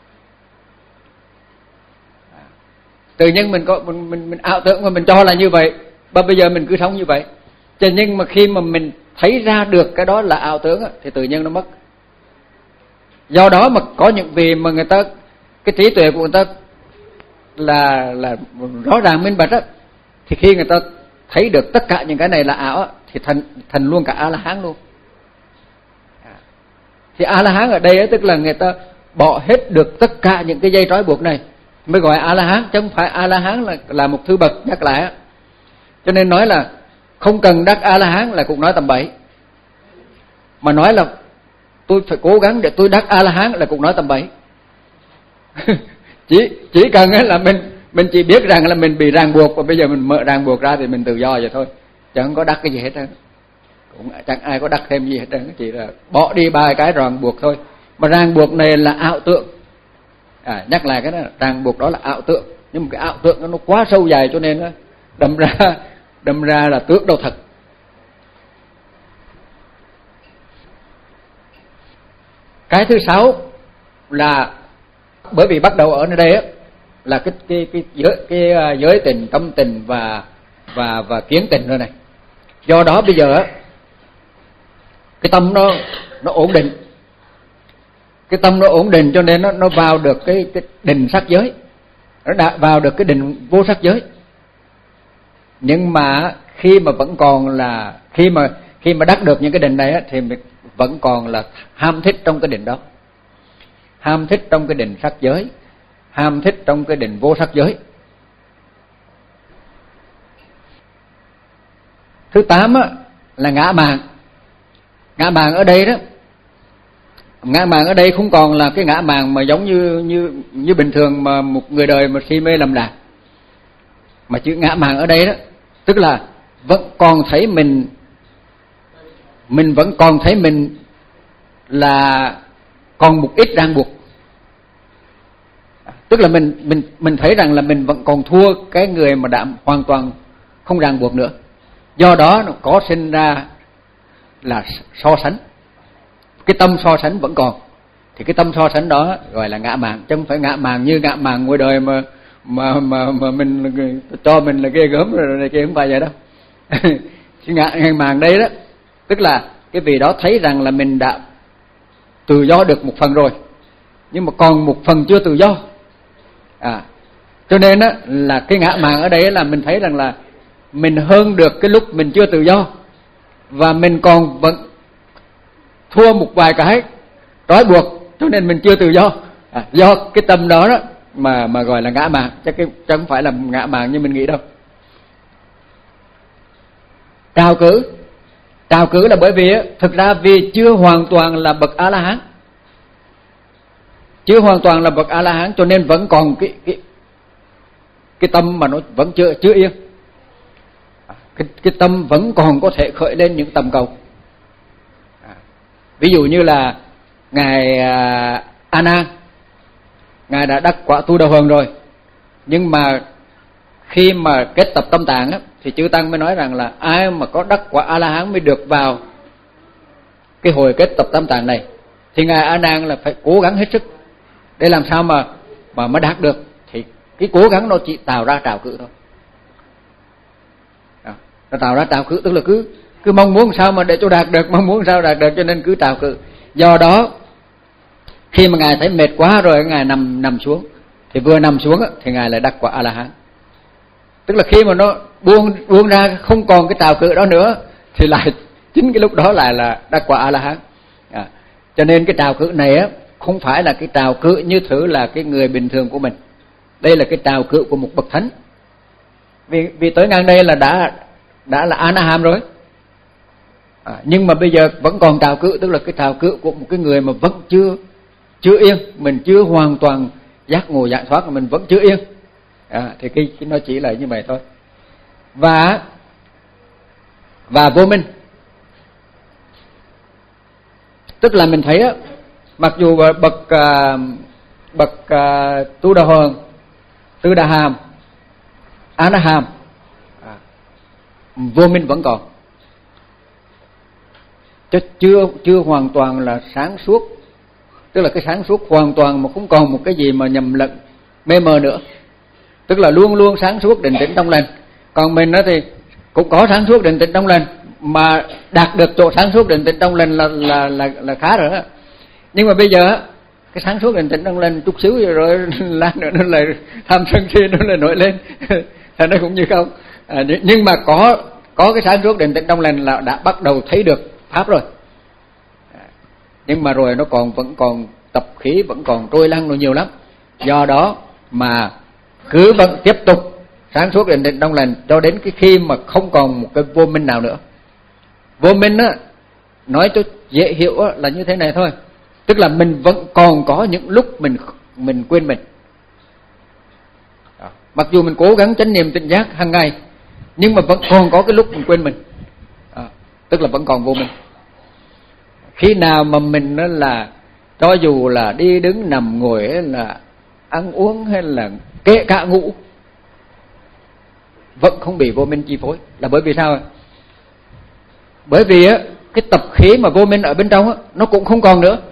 Tự nhiên mình có mình mình, mình ảo tưởng mà mình cho là như vậy, và bây giờ mình cứ sống như vậy. Cho nhưng mà khi mà mình thấy ra được cái đó là ảo tưởng thì tự nhiên nó mất. Do đó mà có những vị mà người ta cái trí tuệ của người ta là là rõ ràng minh bạch á, thì khi người ta thấy được tất cả những cái này là ảo á, thì thành thành luôn cả A La Hán luôn. Thì A La Hán ở đây á, tức là người ta bỏ hết được tất cả những cái dây trói buộc này mới gọi A La Hán, chứ không phải A La Hán là là một thứ bậc nhắc lại á. Cho nên nói là không cần đắc A La Hán là cũng nói tầm bậy, mà nói là tôi phải cố gắng để tôi đắc A La Hán là cũng nói tầm bậy. chỉ chỉ cần là mình mình chỉ biết rằng là mình bị ràng buộc, và bây giờ mình mở ràng buộc ra thì mình tự do vậy thôi, chứ không có đắc cái gì hết trơn, cũng chẳng ai có đắc thêm gì hết trơn, chỉ là bỏ đi ba cái ràng buộc thôi. Mà ràng buộc này là ảo tượng. À, nhắc lại cái đó, ràng buộc đó là ảo tượng, nhưng mà cái ảo tượng đó nó quá sâu dài cho nên đó, đâm ra đâm ra là tước đâu thật. Cái thứ sáu là bởi vì bắt đầu ở nơi đây á, là cái cái cái giới cái giới tình, tâm tình và và và kiến tình rồi này. Do đó bây giờ á, cái tâm nó nó ổn định, cái tâm nó ổn định cho nên nó nó vào được cái cái định sắc giới, nó đã vào được cái định vô sắc giới. Nhưng mà khi mà vẫn còn là khi mà khi mà đắc được những cái định này á, thì mình vẫn còn là ham thích trong cái định đó, ham thích trong cái định sắc giới, ham thích trong cái định vô sắc giới. Thứ tám á, là ngã mạn. Ngã mạn ở đây đó, ngã mạn ở đây không còn là cái ngã mạn mà giống như như như bình thường mà một người đời mà si mê lầm lạc, mà chữ ngã mạn ở đây đó tức là vẫn còn thấy mình mình vẫn còn thấy mình là còn một ít ràng buộc. Tức là mình mình mình thấy rằng là mình vẫn còn thua cái người mà đã hoàn toàn không ràng buộc nữa. Do đó nó có sinh ra là so sánh. Cái tâm so sánh vẫn còn. Thì cái tâm so sánh đó gọi là ngã mạn, chứ không phải ngã mạn như ngã mạn ngoài đời mà mà mà mà mình cho mình là ghê gớm rồi này kia, không phải vậy đâu. Cái ngã, ngã mạn đây đó tức là cái vị đó thấy rằng là mình đã tự do được một phần rồi, nhưng mà còn một phần chưa tự do. À, cho nên á là cái ngã mạn ở đây là mình thấy rằng là mình hơn được cái lúc mình chưa tự do, và mình còn vẫn thua một vài cái trói buộc, cho nên mình chưa tự do. À, do cái tâm đó đó mà mà gọi là ngã mạn, chứ cái chứ không phải là ngã mạn như mình nghĩ đâu. Trào cử, trào cử là bởi vì á, thực ra vì chưa hoàn toàn là bậc A La Hán, chưa hoàn toàn là bậc A La Hán, cho nên vẫn còn cái cái cái tâm mà nó vẫn chưa chưa yên. Cái cái tâm vẫn còn có thể khởi lên những tầm cầu. À, ví dụ như là ngài à, A Nan, ngài đã đắc quả Tu Đà Hoàng rồi, nhưng mà khi mà kết tập tâm tạng á, thì chư tăng mới nói rằng là ai mà có đắc quả A La Hán mới được vào cái hồi kết tập tâm tạng này, thì ngài A Nan là phải cố gắng hết sức để làm sao mà mà mới đạt được. Thì cái cố gắng nó chỉ tạo ra trào cự thôi. À, nó tạo ra trào cự tức là cứ cứ mong muốn sao mà để cho đạt được, mong muốn sao đạt được, cho nên cứ trào cự. Do đó khi mà ngài thấy mệt quá rồi, ngài nằm nằm xuống, thì vừa nằm xuống thì ngài lại đắc quả A La Hán. Tức là khi mà nó buông buông ra không còn cái trào cự đó nữa, thì lại chính cái lúc đó lại là đắc quả A La Hán. À, cho nên cái trào cự này á không phải là cái trào cự như thử là cái người bình thường của mình. Đây là cái trào cự của một bậc thánh. Vì vì tới ngang đây là đã đã là A-na-hàm rồi. À, nhưng mà bây giờ vẫn còn trào cự, tức là cái trào cự của một cái người mà vẫn chưa chưa yên, mình chưa hoàn toàn giác ngộ giải thoát, mình vẫn chưa yên. À, thì cái, cái nó chỉ là như vậy thôi. Và và vô minh, tức là mình thấy á, mặc dù bậc uh, bậc uh, Tu Đà Hoàng, Tư Đà Hàm, A Na Hàm, à, vô minh vẫn còn, chứ chưa chưa hoàn toàn là sáng suốt. Tức là cái sáng suốt hoàn toàn mà không còn một cái gì mà nhầm lẫn mê mờ nữa, tức là luôn luôn sáng suốt định tĩnh trong lành. Còn mình đó thì cũng có sáng suốt định tĩnh trong lành, mà đạt được chỗ sáng suốt định tĩnh trong lành là là là là khá rồi đó. Nhưng mà bây giờ cái sáng suốt định tĩnh trong lành chút xíu rồi, rồi lát nữa nó lại tham sân si nó lại nổi lên thì nó cũng như không. À, nhưng mà có có cái sáng suốt định tĩnh trong lành là đã bắt đầu thấy được pháp rồi. À, nhưng mà rồi nó còn vẫn còn tập khí, vẫn còn trôi lăn rồi nhiều lắm. Do đó mà cứ vẫn tiếp tục sáng suốt định tĩnh trong lành cho đến cái khi mà không còn một cái vô minh nào nữa. Vô minh á, nói cho dễ hiểu á, là như thế này thôi. Tức là mình vẫn còn có những lúc mình mình quên mình. Đó. Mặc dù mình cố gắng chánh niệm tỉnh giác hàng ngày, nhưng mà vẫn còn có cái lúc mình quên mình. Đó. Tức là vẫn còn vô minh. Khi nào mà mình đó là cho dù là đi đứng nằm ngồi hay là ăn uống hay là kể cả ngủ vẫn không bị vô minh chi phối, là bởi vì sao? Bởi vì á, cái tập khí mà vô minh ở bên trong á, nó cũng không còn nữa.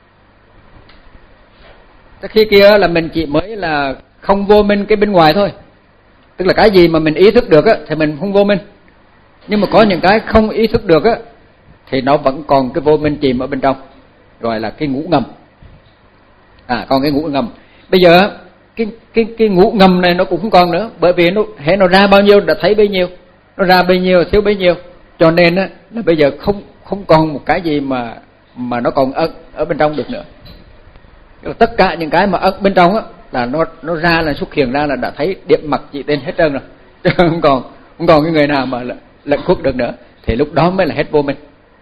Khi kia là mình chỉ mới là không vô minh cái bên ngoài thôi. Tức là cái gì mà mình ý thức được á, thì mình không vô minh. Nhưng mà có những cái không ý thức được á, thì nó vẫn còn cái vô minh chìm ở bên trong, gọi là cái ngủ ngầm. À, còn cái ngủ ngầm. Bây giờ cái cái cái ngủ ngầm này nó cũng không còn nữa, bởi vì nó hễ nó ra bao nhiêu đã thấy bấy nhiêu, nó ra bấy nhiêu thiếu bấy nhiêu, cho nên á là bây giờ không không còn một cái gì mà mà nó còn ở ở bên trong được nữa. Tất cả những cái mà ở bên trong á là nó nó ra là xuất hiện ra là đã thấy điểm mặt chỉ tên hết trơn rồi, chứ không còn không còn cái người nào mà lẩn khuất được nữa, thì lúc đó mới là hết vô minh.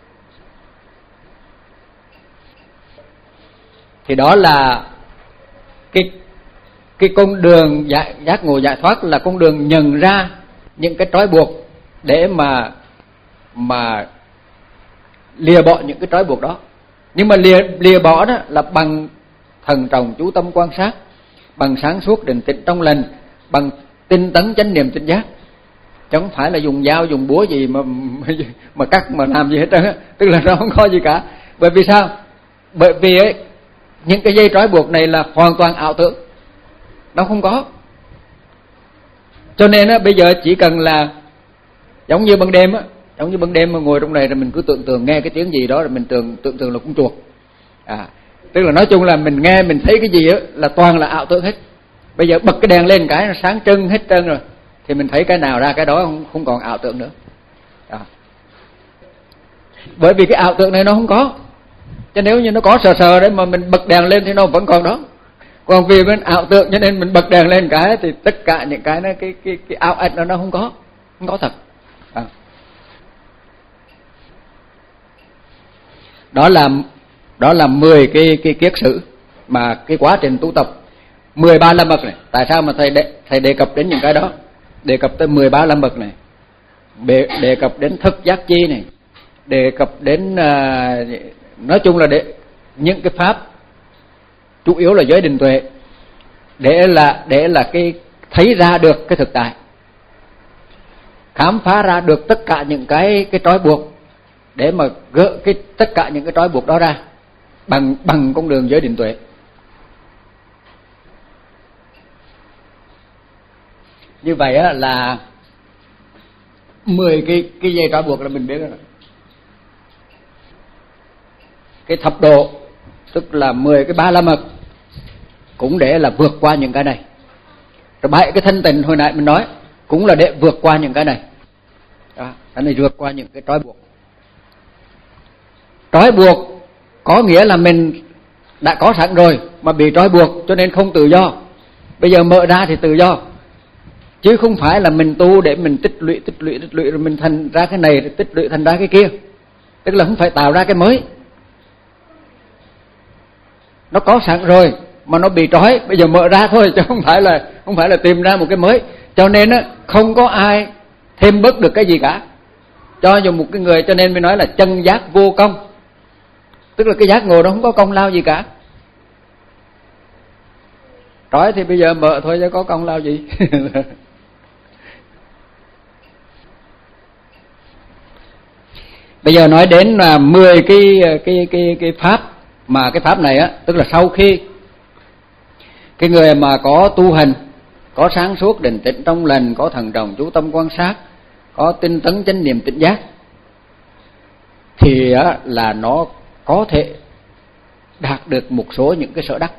Thì đó là cái cái con đường giải, giác ngộ giải thoát, là con đường nhận ra những cái trói buộc để mà mà lìa bỏ những cái trói buộc đó. Nhưng mà lìa lìa bỏ đó là bằng thần trọng chú tâm quan sát, bằng sáng suốt định tĩnh trong lành, bằng tinh tấn chánh niệm tỉnh giác, chứ không phải là dùng dao dùng búa gì mà mà cắt mà làm gì hết trơn á. Tức là nó không có gì cả. Bởi vì sao? Bởi vì ấy, những cái dây trói buộc này là hoàn toàn ảo tưởng, nó không có. Cho nên á, bây giờ chỉ cần là giống như ban đêm á, giống như ban đêm mà ngồi trong này rồi mình cứ tưởng tượng nghe cái tiếng gì đó rồi mình tưởng tưởng tượng là con chuột. À, tức là nói chung là mình nghe mình thấy cái gì á là toàn là ảo tưởng hết. Bây giờ bật cái đèn lên cái nó sáng trưng hết trơn rồi, thì mình thấy cái nào ra cái đó, không không còn ảo tưởng nữa. À. Bởi vì cái ảo tưởng này nó không có. Chứ nếu như nó có sờ sờ đấy mà mình bật đèn lên thì nó vẫn còn đó. Còn vì bên ảo tưởng cho nên mình bật đèn lên cái thì tất cả những cái nó cái cái cái ảo ảnh nó nó không có, không có thật. À. Đó là đó là mười cái cái kiết sử mà cái quá trình tu tập. mười ba la mật này, tại sao mà thầy đề, thầy đề cập đến những cái đó? Đề cập tới mười ba la mật này, đề, đề cập đến thức giác chi này, đề cập đến uh, nói chung là để những cái pháp chủ yếu là giới định tuệ, để là để là cái thấy ra được cái thực tại, khám phá ra được tất cả những cái cái trói buộc, để mà gỡ cái tất cả những cái trói buộc đó ra bằng bằng con đường giới định tuệ. Như vậy á là mười cái cái dây trói buộc là mình biết rồi. Cái thập độ tức là mười cái ba la mật cũng để là vượt qua những cái này. Rồi bảy cái thanh tịnh hồi nãy mình nói cũng là để vượt qua những cái này. Đó, cái này vượt qua những cái trói buộc. Trói buộc có nghĩa là mình đã có sẵn rồi mà bị trói buộc cho nên không tự do. Bây giờ mở ra thì tự do. Chứ không phải là mình tu để mình tích lũy tích lũy tích lũy rồi mình thành ra cái này rồi tích lũy thành ra cái kia. Tức là không phải tạo ra cái mới. Nó có sẵn rồi mà nó bị trói, bây giờ mở ra thôi, chứ không phải là không phải là tìm ra một cái mới. Cho nên á không có ai thêm bớt được cái gì cả. Cho dù một cái người, cho nên mới nói là chân giác vô công. Tức là cái giác ngộ đó không có công lao gì cả. Trói thì bây giờ mở thôi chứ có công lao gì. Bây giờ nói đến là mười cái cái cái cái pháp, mà cái pháp này á, tức là sau khi cái người mà có tu hành, có sáng suốt định tĩnh trong lành, có thần đồng chú tâm quan sát, có tinh tấn chánh niệm tỉnh giác, thì á, là nó có thể đạt được một số những cái sở đắc.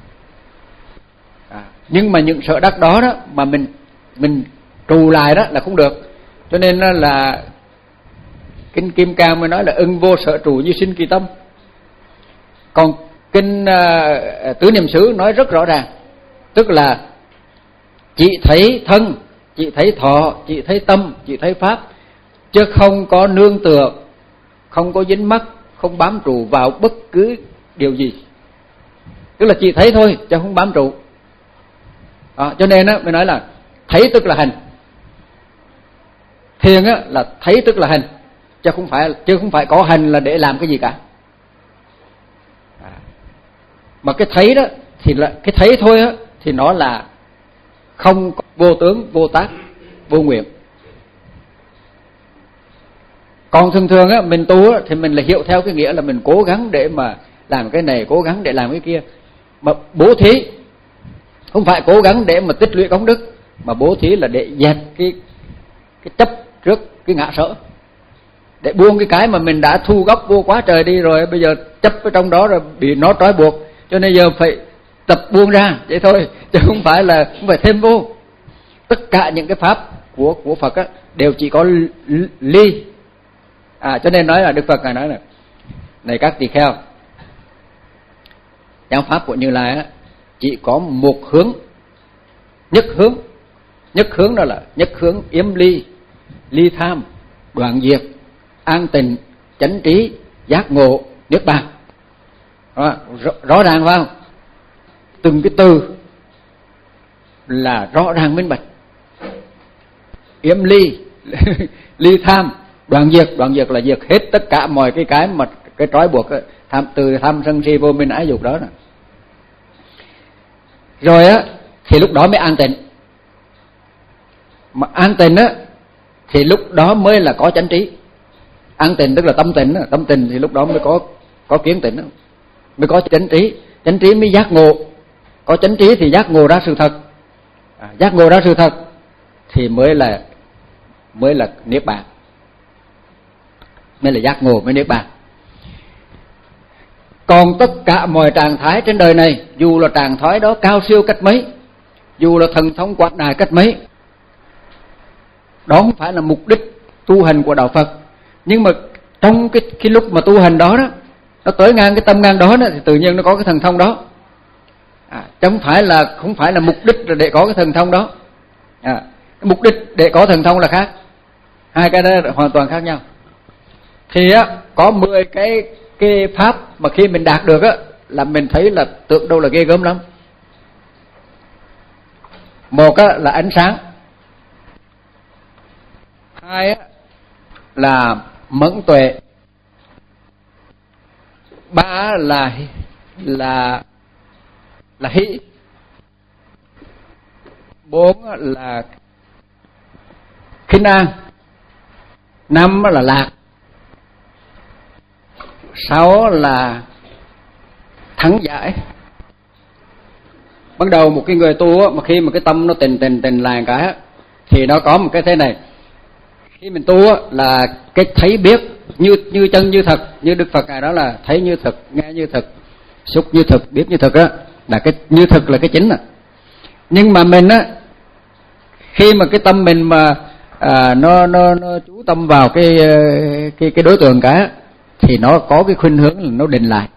À, nhưng mà những sở đắc đó đó mà mình mình trù lại đó là không được. Cho nên là kinh Kim Cang mới nói là ưng vô sở trụ như sinh kỳ tâm. Còn kinh uh, Tứ Niệm xứ nói rất rõ ràng, tức là chỉ thấy thân, chỉ thấy thọ, chỉ thấy tâm, chỉ thấy pháp, chứ không có nương tựa, không có dính mắc, không bám trụ vào bất cứ điều gì. Tức là chỉ thấy thôi chứ không bám trụ. À, cho nên á mới nói là thấy tức là hành. Thiền á là thấy tức là hành, chứ không phải chứ không phải có hành là để làm cái gì cả. À, mà cái thấy đó thì là cái thấy thôi á, thì nó là không có vô tướng, vô tác, vô nguyện. Còn thường thường á mình tu á, thì mình là hiểu theo cái nghĩa là mình cố gắng để mà làm cái này, cố gắng để làm cái kia. Mà bố thí không phải cố gắng để mà tích lũy công đức, mà bố thí là để dẹp cái cái chấp trước cái ngã sở, để buông cái cái mà mình đã thu góp vô quá trời đi rồi, bây giờ chấp ở trong đó rồi bị nó trói buộc, cho nên giờ phải tập buông ra vậy thôi, chứ không phải là không phải thêm vô. Tất cả những cái pháp của của Phật á đều chỉ có ly. À, cho nên nói là Đức Phật ngài nói là này các tỳ kheo, giáo pháp của Như Lai á chỉ có một hướng, nhất hướng. Nhất hướng đó là nhất hướng yếm ly, ly tham, đoạn diệt, an tịnh, chánh trí, giác ngộ, niết bàn. Đó, rõ, rõ ràng phải không? Từng cái từ là rõ ràng minh bạch. Yếm ly, ly tham, đoạn diệt, đoạn diệt là diệt hết tất cả mọi cái cái mà cái trói buộc tham, từ tham sân si vô minh ái dục đó nè. Rồi á thì lúc đó mới an tịnh. Mà an tịnh á thì lúc đó mới là có chánh trí. An tịnh tức là tâm tịnh, tâm tịnh thì lúc đó mới có có kiến tịnh, mới có chánh trí, chánh trí mới giác ngộ. Có chánh trí thì giác ngộ ra sự thật. À, giác ngộ ra sự thật thì mới là mới là niết bàn. Mới là giác ngộ, mới niết bàn. Còn tất cả mọi trạng thái trên đời này, dù là trạng thái đó cao siêu cách mấy, dù là thần thông quảng đại cách mấy, đó không phải là mục đích tu hành của đạo Phật. Nhưng mà trong cái, cái lúc mà tu hành đó đó, nó tới ngang cái tâm ngang đó, đó thì tự nhiên nó có cái thần thông đó. À, chứ không phải là không phải là mục đích là để có cái thần thông đó. À, cái mục đích để có thần thông là khác, hai cái đó là hoàn toàn khác nhau. Thì á có mười cái cái pháp mà khi mình đạt được á là mình thấy là tưởng đâu là ghê gớm lắm. Một á là ánh sáng, hai á là mẫn tuệ, ba là là là hỷ, bốn là khinh an, năm là lạc, sáu là thắng giải. Bắt đầu một cái người tu á, mà khi mà cái tâm nó tình tình tình lại cái á, thì nó có một cái thế này. Khi mình tu á, là cái thấy biết như như chân như thật, như Đức Phật ngài đó là thấy như thật, nghe như thật, xúc như thật, biết như thật á, là cái như thật là cái chính à. Nhưng mà mình á, khi mà cái tâm mình mà à, nó nó nó chú tâm vào cái cái cái đối tượng cả, thì nó có cái khuynh hướng là nó định lại.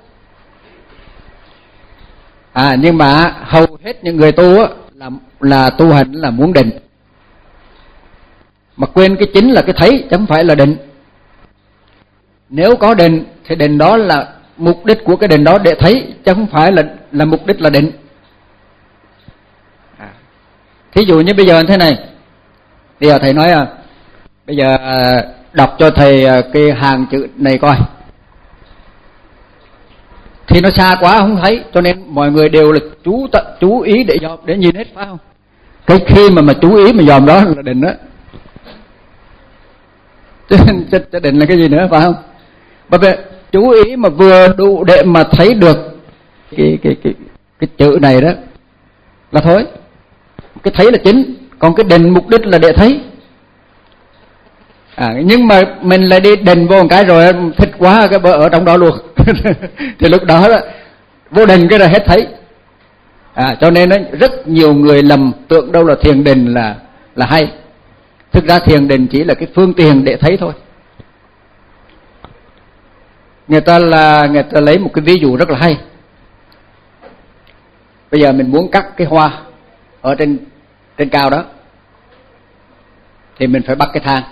À, nhưng mà hầu hết những người tu á, là là tu hành là muốn định, mà quên cái chính là cái thấy, chứ không phải là định. Nếu có định thì định đó là mục đích của cái định đó để thấy, chứ không phải là là mục đích là định. À, thí dụ như bây giờ như thế này, bây giờ thầy nói à, bây giờ đọc cho thầy cái hàng chữ này coi, thì nó xa quá không thấy, cho nên mọi người đều là chú tận chú ý để dòm, để nhìn hết, phải không? Cái khi mà mà chú ý mà dòm đó là định đó. Cho định là cái gì nữa, phải không? Bởi vì chú ý mà vừa đủ để mà thấy được cái cái cái cái chữ này đó là thôi. Cái thấy là chính, còn cái định mục đích là để thấy. À, nhưng mà mình lại đi định vô một cái rồi thích quá cái bờ ở trong đó luôn. Thì lúc đó, đó vô định cái là hết thấy. À, cho nên đó, rất nhiều người lầm tưởng đâu là thiền định là là hay. Thực ra thiền định chỉ là cái phương tiện để thấy thôi. Người ta là người ta lấy một cái ví dụ rất là hay. Bây giờ mình muốn cắt cái hoa ở trên trên cao đó, thì mình phải bắt cái thang.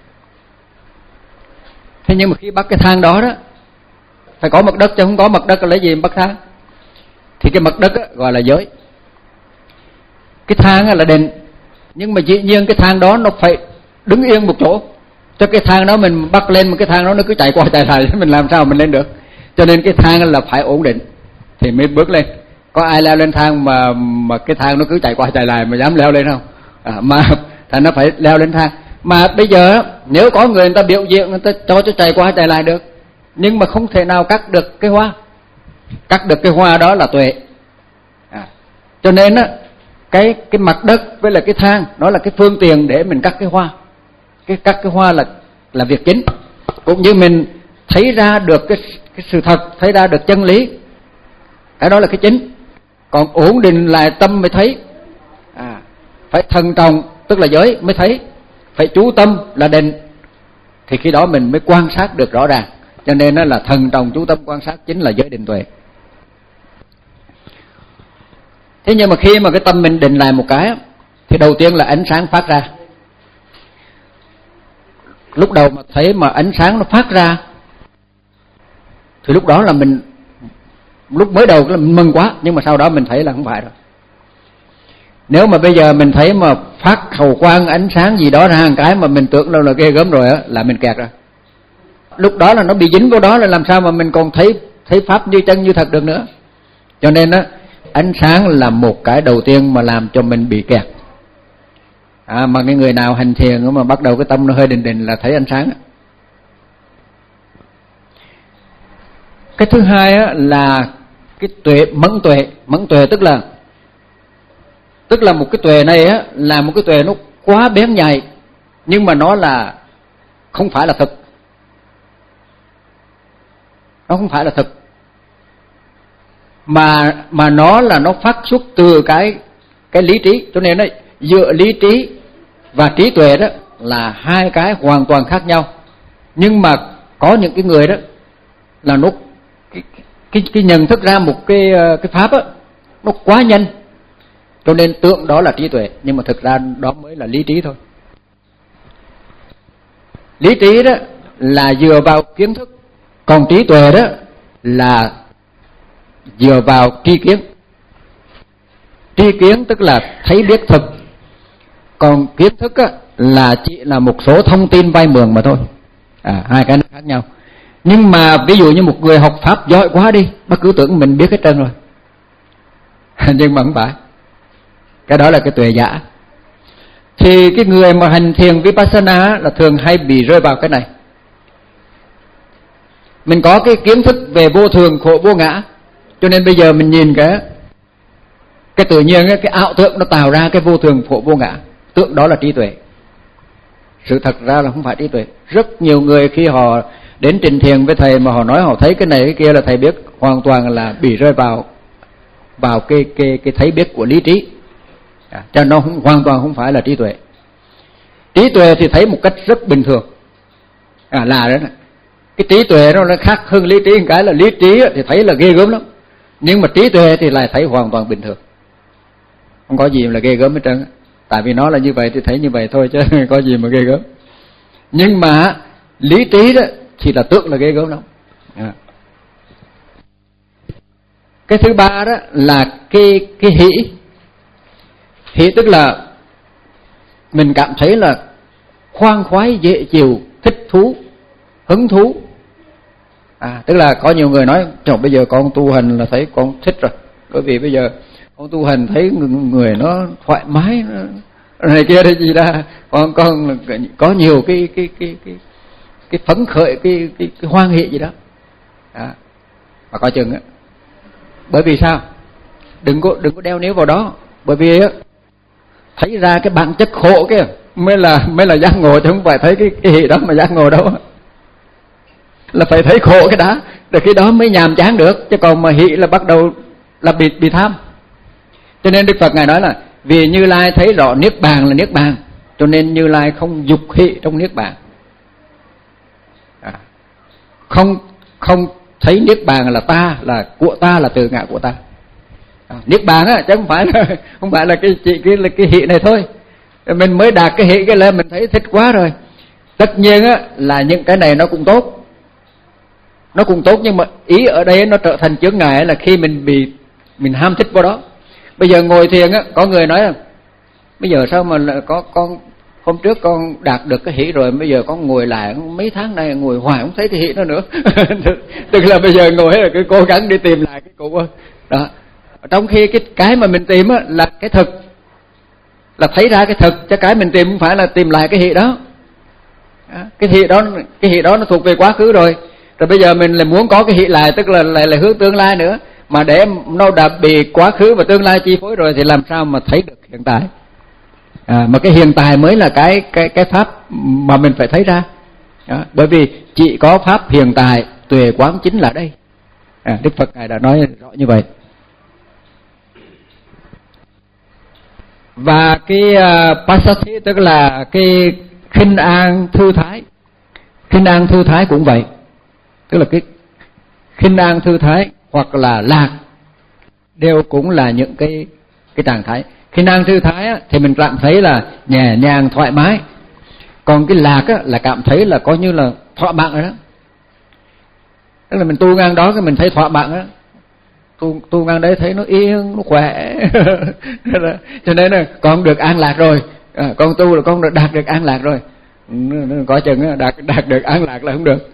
Thế nhưng mà khi bắt cái thang đó đó, phải có mặt đất, chứ không có mặt đất lấy gì mà bắt thang. Thì cái mặt đất đó, gọi là giới. Cái thang là định, nhưng mà dĩ nhiên cái thang đó nó phải đứng yên một chỗ. Cho cái thang đó mình bắt lên, mà cái thang đó nó cứ chạy qua chạy lại, mình làm sao mình lên được. Cho nên cái thang là phải ổn định thì mới bước lên. Có ai leo lên thang mà mà cái thang nó cứ chạy qua chạy lại mà dám leo lên không? À, mà thành nó phải leo lên thang. Mà bây giờ nếu có người người ta biểu diễn, người ta cho cho chạy qua chạy lại được, nhưng mà không thể nào cắt được cái hoa. Cắt được cái hoa đó là tuệ. À, cho nên á, cái cái mặt đất với là cái thang, nó là cái phương tiện để mình cắt cái hoa. Cái cắt cái hoa là là việc chính. Cũng như mình thấy ra được cái cái sự thật, thấy ra được chân lý, cái đó là cái chính. Còn ổn định lại tâm mới thấy. À, phải thận trọng tức là giới mới thấy. Phải chú tâm là định, thì khi đó mình mới quan sát được rõ ràng. Cho nên nó là thần trọng chú tâm quan sát chính là giới định tuệ. Thế nhưng mà khi mà cái tâm mình định lại một cái, thì đầu tiên là ánh sáng phát ra. Lúc đầu mà thấy mà ánh sáng nó phát ra, thì lúc đó là mình, lúc mới đầu là mình mừng quá, nhưng mà sau đó mình thấy là không phải rồi. Nếu mà bây giờ mình thấy mà phát hào quang ánh sáng gì đó ra một cái mà mình tưởng đâu là ghê gớm rồi á, là mình kẹt rồi. Lúc đó là nó bị dính vào đó, là làm sao mà mình còn thấy thấy pháp như chân như thật được nữa. Cho nên á, ánh sáng là một cái đầu tiên mà làm cho mình bị kẹt. À, mà cái người nào hành thiền mà bắt đầu cái tâm nó hơi định định là thấy ánh sáng. Cái thứ hai á, là cái tuệ mẫn tuệ. Mẫn tuệ tức là tức là một cái tuệ này á, là một cái tuệ nó quá bén nhạy, nhưng mà nó là không phải là thực. Nó không phải là thực, mà mà nó là nó phát xuất từ cái cái lý trí. Cho nên đấy, giữa lý trí và trí tuệ đó là hai cái hoàn toàn khác nhau. Nhưng mà có những cái người đó là nó cái cái, cái nhận thức ra một cái cái pháp á, nó quá nhanh, cho nên tưởng đó là trí tuệ, nhưng mà thực ra đó mới là lý trí thôi. Lý trí đó là dựa vào kiến thức, còn trí tuệ đó là dựa vào tri kiến. Tri kiến tức là thấy biết thực, còn kiến thức á, là chỉ là một số thông tin vay mượn mà thôi. À, hai cái khác nhau. Nhưng mà ví dụ như một người học pháp giỏi quá đi, bác cứ tưởng mình biết hết trơn rồi. Nhưng mà không phải. Cái đó là cái tuệ giả. Thì cái người mà hành thiền Vipassana là thường hay bị rơi vào cái này. Mình có cái kiến thức về vô thường, khổ, vô ngã, cho nên bây giờ mình nhìn cái cái tự nhiên, cái ảo tượng nó tạo ra cái vô thường, khổ, vô ngã, tượng đó là trí tuệ. Sự thật ra là không phải trí tuệ. Rất nhiều người khi họ đến trình thiền với thầy mà họ nói họ thấy cái này cái kia là thầy biết, hoàn toàn là bị rơi vào vào cái cái cái thấy biết của lý trí. À, cho nó không, hoàn toàn không phải là trí tuệ. Trí tuệ thì thấy một cách rất bình thường. À, là đó này. Cái trí tuệ nó khác hơn lý trí một cái là lý trí thì thấy là ghê gớm lắm, nhưng mà trí tuệ thì lại thấy hoàn toàn bình thường, không có gì là ghê gớm hết trơn. Tại vì nó là như vậy thì thấy như vậy thôi, chứ có gì mà ghê gớm. Nhưng mà lý trí đó thì là tưởng là ghê gớm lắm. À. Cái thứ ba đó là cái cái hỷ. Hỷ tức là mình cảm thấy là khoan khoái, dễ chịu, thích thú, hứng thú. À, tức là có nhiều người nói trời, bây giờ con tu hành là thấy con thích rồi, bởi vì bây giờ con tu hành thấy người nó thoải mái, nó này kia đây gì đó. Con con có nhiều cái cái cái cái cái phấn khởi, cái cái, cái hoan hỷ gì đó. Đó. Mà coi chừng á. Bởi vì sao? Đừng có đừng có đeo níu vào đó. Bởi vì á, thấy ra cái bản chất khổ kia mới là mới là giác ngộ, chứ không phải thấy cái cái hỷ đó mà giác ngộ đâu. Là phải thấy khổ cái đó, rồi khi đó mới nhàm chán được, chứ còn mà hỷ là bắt đầu là bị bị tham. Cho nên Đức Phật ngài nói là vì Như Lai thấy rõ niết bàn là niết bàn, cho nên Như Lai không dục hỷ trong niết bàn. À, không không thấy niết bàn là ta, là của ta, là từ ngã của ta. À, niết bàn á, chứ không phải là không phải là cái chỉ cái là cái hỷ này thôi. Mình mới đạt cái hỷ cái là mình thấy thích quá rồi. Tất nhiên á là những cái này nó cũng tốt, nó cũng tốt, nhưng mà ý ở đây nó trở thành chướng ngại là khi mình bị mình ham thích vào đó. Bây giờ ngồi thiền á, có người nói là bây giờ sao mà có con hôm trước con đạt được cái hỷ rồi, bây giờ con ngồi lại mấy tháng nay ngồi hoài không thấy cái hỷ đó nữa. Tức là bây giờ ngồi là cứ cố gắng đi tìm lại cái cũ đó. Trong khi cái cái mà mình tìm á là cái thực, là thấy ra cái thực, chứ cái mình tìm không phải là tìm lại cái hỷ đó. Cái hỷ đó cái hỷ đó nó thuộc về quá khứ rồi. Rồi bây giờ mình lại muốn có cái hỷ lại, tức là lại là hướng tương lai nữa. Mà để nó đã bị quá khứ và tương lai chi phối rồi thì làm sao mà thấy được hiện tại. À, mà cái hiện tại mới là cái cái cái pháp mà mình phải thấy ra. Đó, bởi vì chỉ có pháp hiện tại, tuệ quán chính là đây. À, Đức Phật ngài đã nói rõ như vậy. Và cái uh, passathi tức là cái khinh an thư thái. Khinh an thư thái cũng vậy. Tức là cái khinh an thư thái hoặc là lạc đều cũng là những cái cái trạng thái. Khinh an thư thái á, thì mình cảm thấy là nhẹ nhàng thoải mái. Còn cái lạc á, là cảm thấy là coi như là thỏa mãn rồi đó. Tức là mình tu ngang đó cái mình thấy thỏa mãn đó. Tu, tu ngang đấy thấy nó yên, nó khỏe. Cho nên là con được an lạc rồi. À, con tu là con được đạt được an lạc rồi. Có chừng đạt, đạt được an lạc là không được.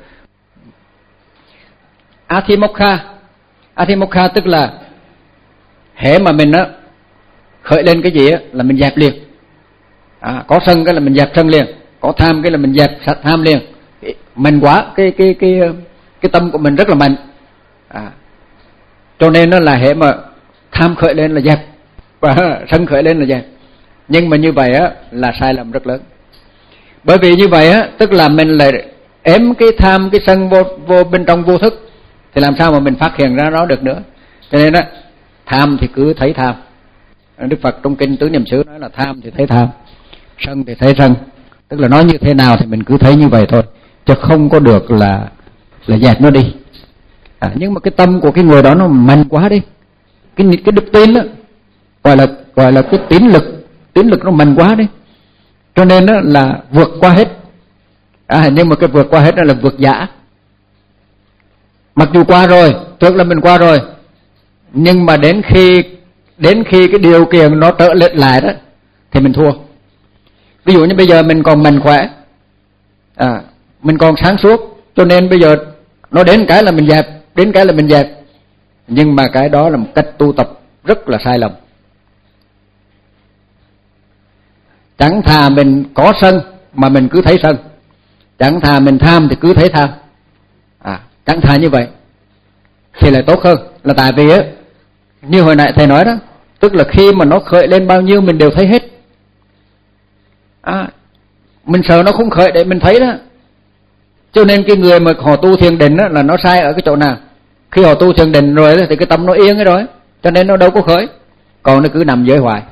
Athimokha. Athimokha tức là hễ mà mình á khởi lên cái gì á là mình dẹp liền. À, có sân cái là mình dẹp sân liền, có tham cái là mình dẹp tham liền. Mạnh quá, cái cái cái cái tâm của mình rất là mạnh. À, cho nên nó là hễ mà tham khởi lên là dẹp, và sân khởi lên là dẹp. Nhưng mà như vậy á là sai lầm rất lớn. Bởi vì như vậy á, tức là mình lại ém cái tham, cái sân vô, vô bên trong vô thức, thì làm sao mà mình phát hiện ra nó được nữa. Cho nên á, tham thì cứ thấy tham. Đức Phật trong kinh Tứ Niệm xứ nói là tham thì thấy tham, sân thì thấy sân. Tức là nói như thế nào thì mình cứ thấy như vậy thôi, chứ không có được là là dẹp nó đi. À, nhưng mà cái tâm của cái người đó nó mạnh quá đi, cái cái đức tin đó, gọi là gọi là cái tín lực, tín lực nó mạnh quá đi, cho nên đó là vượt qua hết. À, nhưng mà cái vượt qua hết đó là vượt giả. Mặc dù qua rồi, tức là mình qua rồi, nhưng mà đến khi đến khi cái điều kiện nó trở lại lại đó thì mình thua. Ví dụ như bây giờ mình còn mạnh khỏe, à, mình còn sáng suốt, cho nên bây giờ nó đến cái là mình dẹp, đến cái là mình dẹp. Nhưng mà cái đó là một cách tu tập rất là sai lầm. Chẳng thà mình có sân mà mình cứ thấy sân, chẳng thà mình tham thì cứ thấy tham. À, chẳng thà như vậy thì lại tốt hơn. Là tại vì á, như hồi nãy thầy nói đó, tức là khi mà nó khởi lên bao nhiêu mình đều thấy hết. À, mình sợ nó không khởi để mình thấy đó. Cho nên cái người mà họ tu thiền định đó, là nó sai ở cái chỗ nào? Khi họ tu thiền định rồi thì cái tâm nó yên rồi, cho nên nó đâu có khởi, còn nó cứ nằm dưới hoài.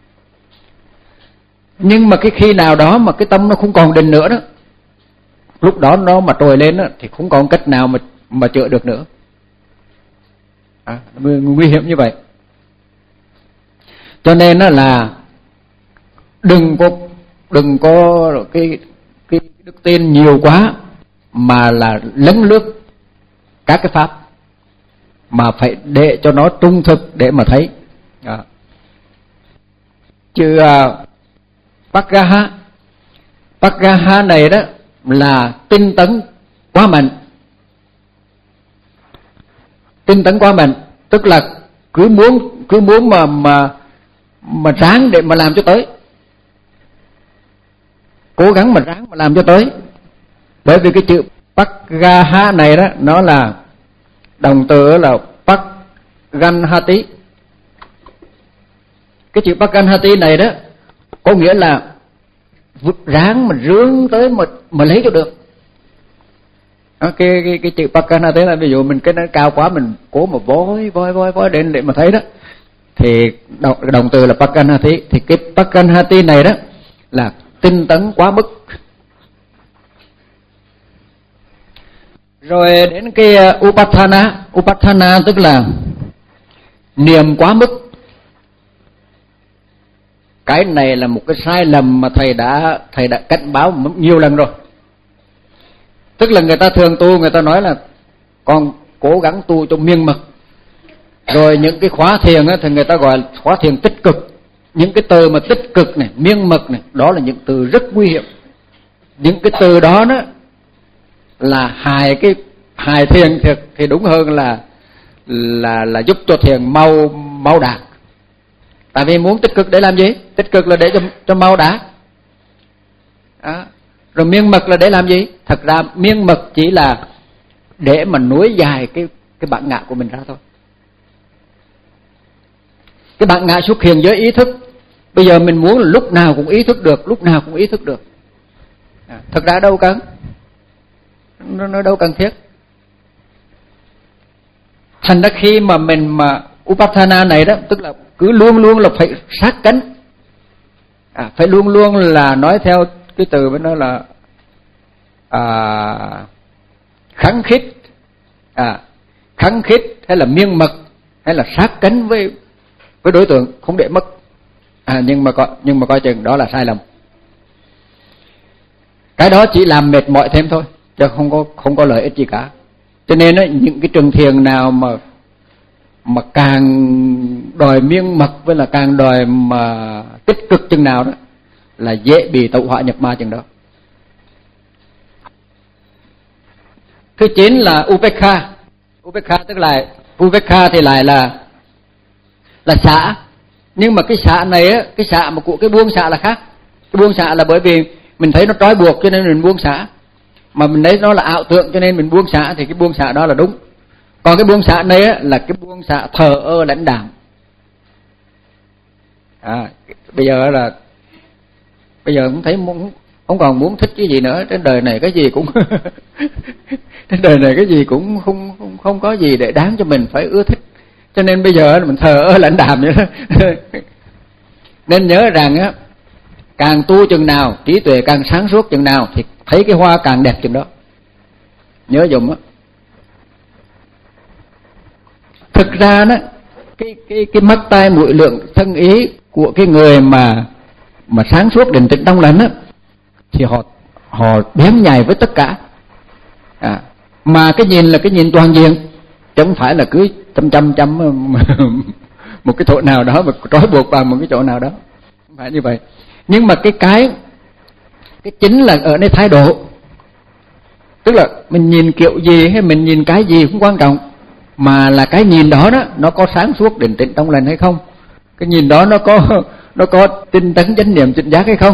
Nhưng mà cái khi nào đó mà cái tâm nó không còn định nữa đó, lúc đó nó mà trồi lên đó, thì không còn cách nào mà mà chữa được nữa. À, nguy hiểm như vậy. Cho nên đó là đừng có đừng có cái cái đức tin nhiều quá mà là lấn lướt các cái pháp, mà phải để cho nó trung thực để mà thấy. À, chứ uh, Paggaha Paggaha này đó là tinh tấn quá mạnh. Tinh tấn quá mạnh tức là cứ muốn cứ muốn mà mà mà ráng để mà làm cho tới, cố gắng mà ráng mà làm cho tới. Bởi vì cái chữ Paggaha này đó, nó là động từ là Pagganhati. Cái chữ Pagganhati này đó có nghĩa là ráng mà rướng tới mà, mà lấy cho được. Đó, cái, cái, cái chữ Pagganhati là ví dụ mình cái nó cao quá mình cố mà vói vói vói vói đến để mà thấy đó, thì động, động từ là Pagganhati. Thì cái Pagganhati này đó là tinh tấn quá mức. Rồi đến cái Upatthana. Upatthana tức là niệm quá mức. Cái này là một cái sai lầm mà thầy đã thầy đã cảnh báo nhiều lần rồi. Tức là người ta thường tu, người ta nói là con cố gắng tu cho miên mật. Rồi những cái khóa thiền á, thì người ta gọi là khóa thiền tích cực. Những cái từ mà tích cực này, miên mật này, đó là những từ rất nguy hiểm. Những cái từ đó đó là hại cái hại thiền thì, thì đúng hơn là là là giúp cho thiền mau mau đạt. Tại vì muốn tích cực để làm gì? Tích cực là để cho cho mau đạt. Đó. Rồi miên mật là để làm gì? Thật ra miên mật chỉ là để mà nối dài cái cái bản ngã của mình ra thôi. Cái bản ngã xuất hiện với ý thức. Bây giờ mình muốn là lúc nào cũng ý thức được, lúc nào cũng ý thức được. À, thật ra đâu cần, nó, nó đâu cần thiết. Thành ra khi mà mình mà Upatthana này đó, tức là cứ luôn luôn là phải sát cánh, à, phải luôn luôn là nói theo cái từ bên đó là à, khắng khít, à, khắng khít hay là miên mật hay là sát cánh với với đối tượng, không để mất. À, nhưng mà coi nhưng mà coi chừng đó là sai lầm. Cái đó chỉ làm mệt mỏi thêm thôi, chứ không có không có lợi ích gì cả. Cho nên đó, những cái trường thiền nào mà mà càng đòi miên mật với là càng đòi mà tích cực chừng nào đó là dễ bị tẩu hỏa nhập ma chừng đó. Thứ chín là Upekha. Upekha tức là Upekha thì lại là là xả. Nhưng mà cái xả này á, cái xả mà của cái buông xả là khác. Cái buông xả là bởi vì mình thấy nó trói buộc cho nên mình buông xả, mà mình thấy nó là ảo tưởng cho nên mình buông xả, thì cái buông xả đó là đúng. Còn cái buông xả này á, là cái buông xả thờ ơ lãnh đạm. À, bây giờ là bây giờ cũng thấy muốn, không còn muốn thích cái gì nữa. Trên đời này cái gì cũng trên đời này cái gì cũng không không không có gì để đáng cho mình phải ưa thích. Cho nên bây giờ mình thờ ơ lãnh đạm vậy đó. Nên nhớ rằng á, càng tu chừng nào, trí tuệ càng sáng suốt chừng nào thì thấy cái hoa càng đẹp chừng đó. Nhớ dùng á. Thực ra đó, cái cái cái mắt tai mũi lượng thân ý của cái người mà mà sáng suốt định tĩnh trong lành á, thì họ họ bén nhạy với tất cả. À, mà cái nhìn là cái nhìn toàn diện, chứ không phải là cứ chăm chăm chăm một cái chỗ nào đó mà trói buộc vào một cái chỗ nào đó, không phải như vậy. Nhưng mà cái cái cái chính là ở nơi thái độ, tức là mình nhìn kiểu gì hay mình nhìn cái gì cũng quan trọng, mà là cái nhìn đó đó nó có sáng suốt định tĩnh trong lành hay không, cái nhìn đó nó có nó có tinh tấn chánh niệm tỉnh giác hay không.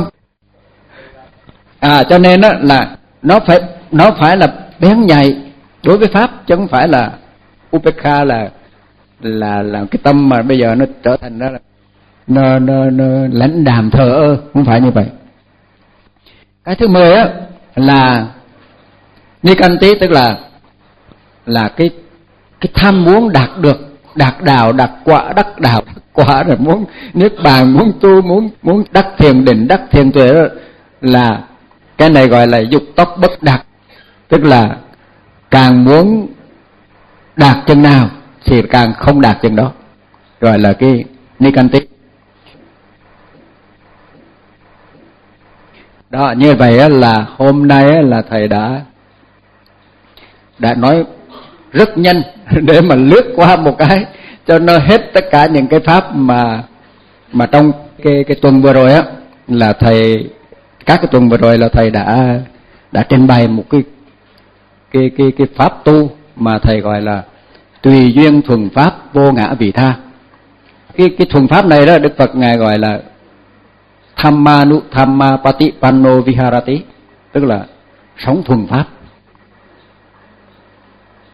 À, cho nên đó là nó phải nó phải là bén nhạy đối với pháp, chứ không phải là Upekha là là là cái tâm mà bây giờ nó trở thành đó là nó, nó, nó lãnh đạm thờ ơ, không phải như vậy. Cái thứ mười á là Nikanti, tức là là cái cái tham muốn đạt được, đạt đạo, đạt quả, đắc đạo, đắc quả, rồi muốn niết bàn, muốn tu, muốn muốn đắc thiền định, đắc thiền tuệ đó, là cái này gọi là dục tốc bất đạt. Tức là càng muốn đạt chừng nào thì càng không đạt chừng đó, gọi là cái Nikanti. Đó, như vậy là hôm nay là thầy đã đã nói rất nhanh để mà lướt qua một cái cho nó hết tất cả những cái pháp mà mà trong cái cái tuần vừa rồi á, là thầy các cái tuần vừa rồi là thầy đã đã trình bày một cái cái cái cái pháp tu mà thầy gọi là tùy duyên thuần pháp vô ngã vị tha. Cái cái thuần pháp này đó, Đức Phật ngài gọi là Thammanu Thamma Patipanno Viharati, tức là sống thuần pháp.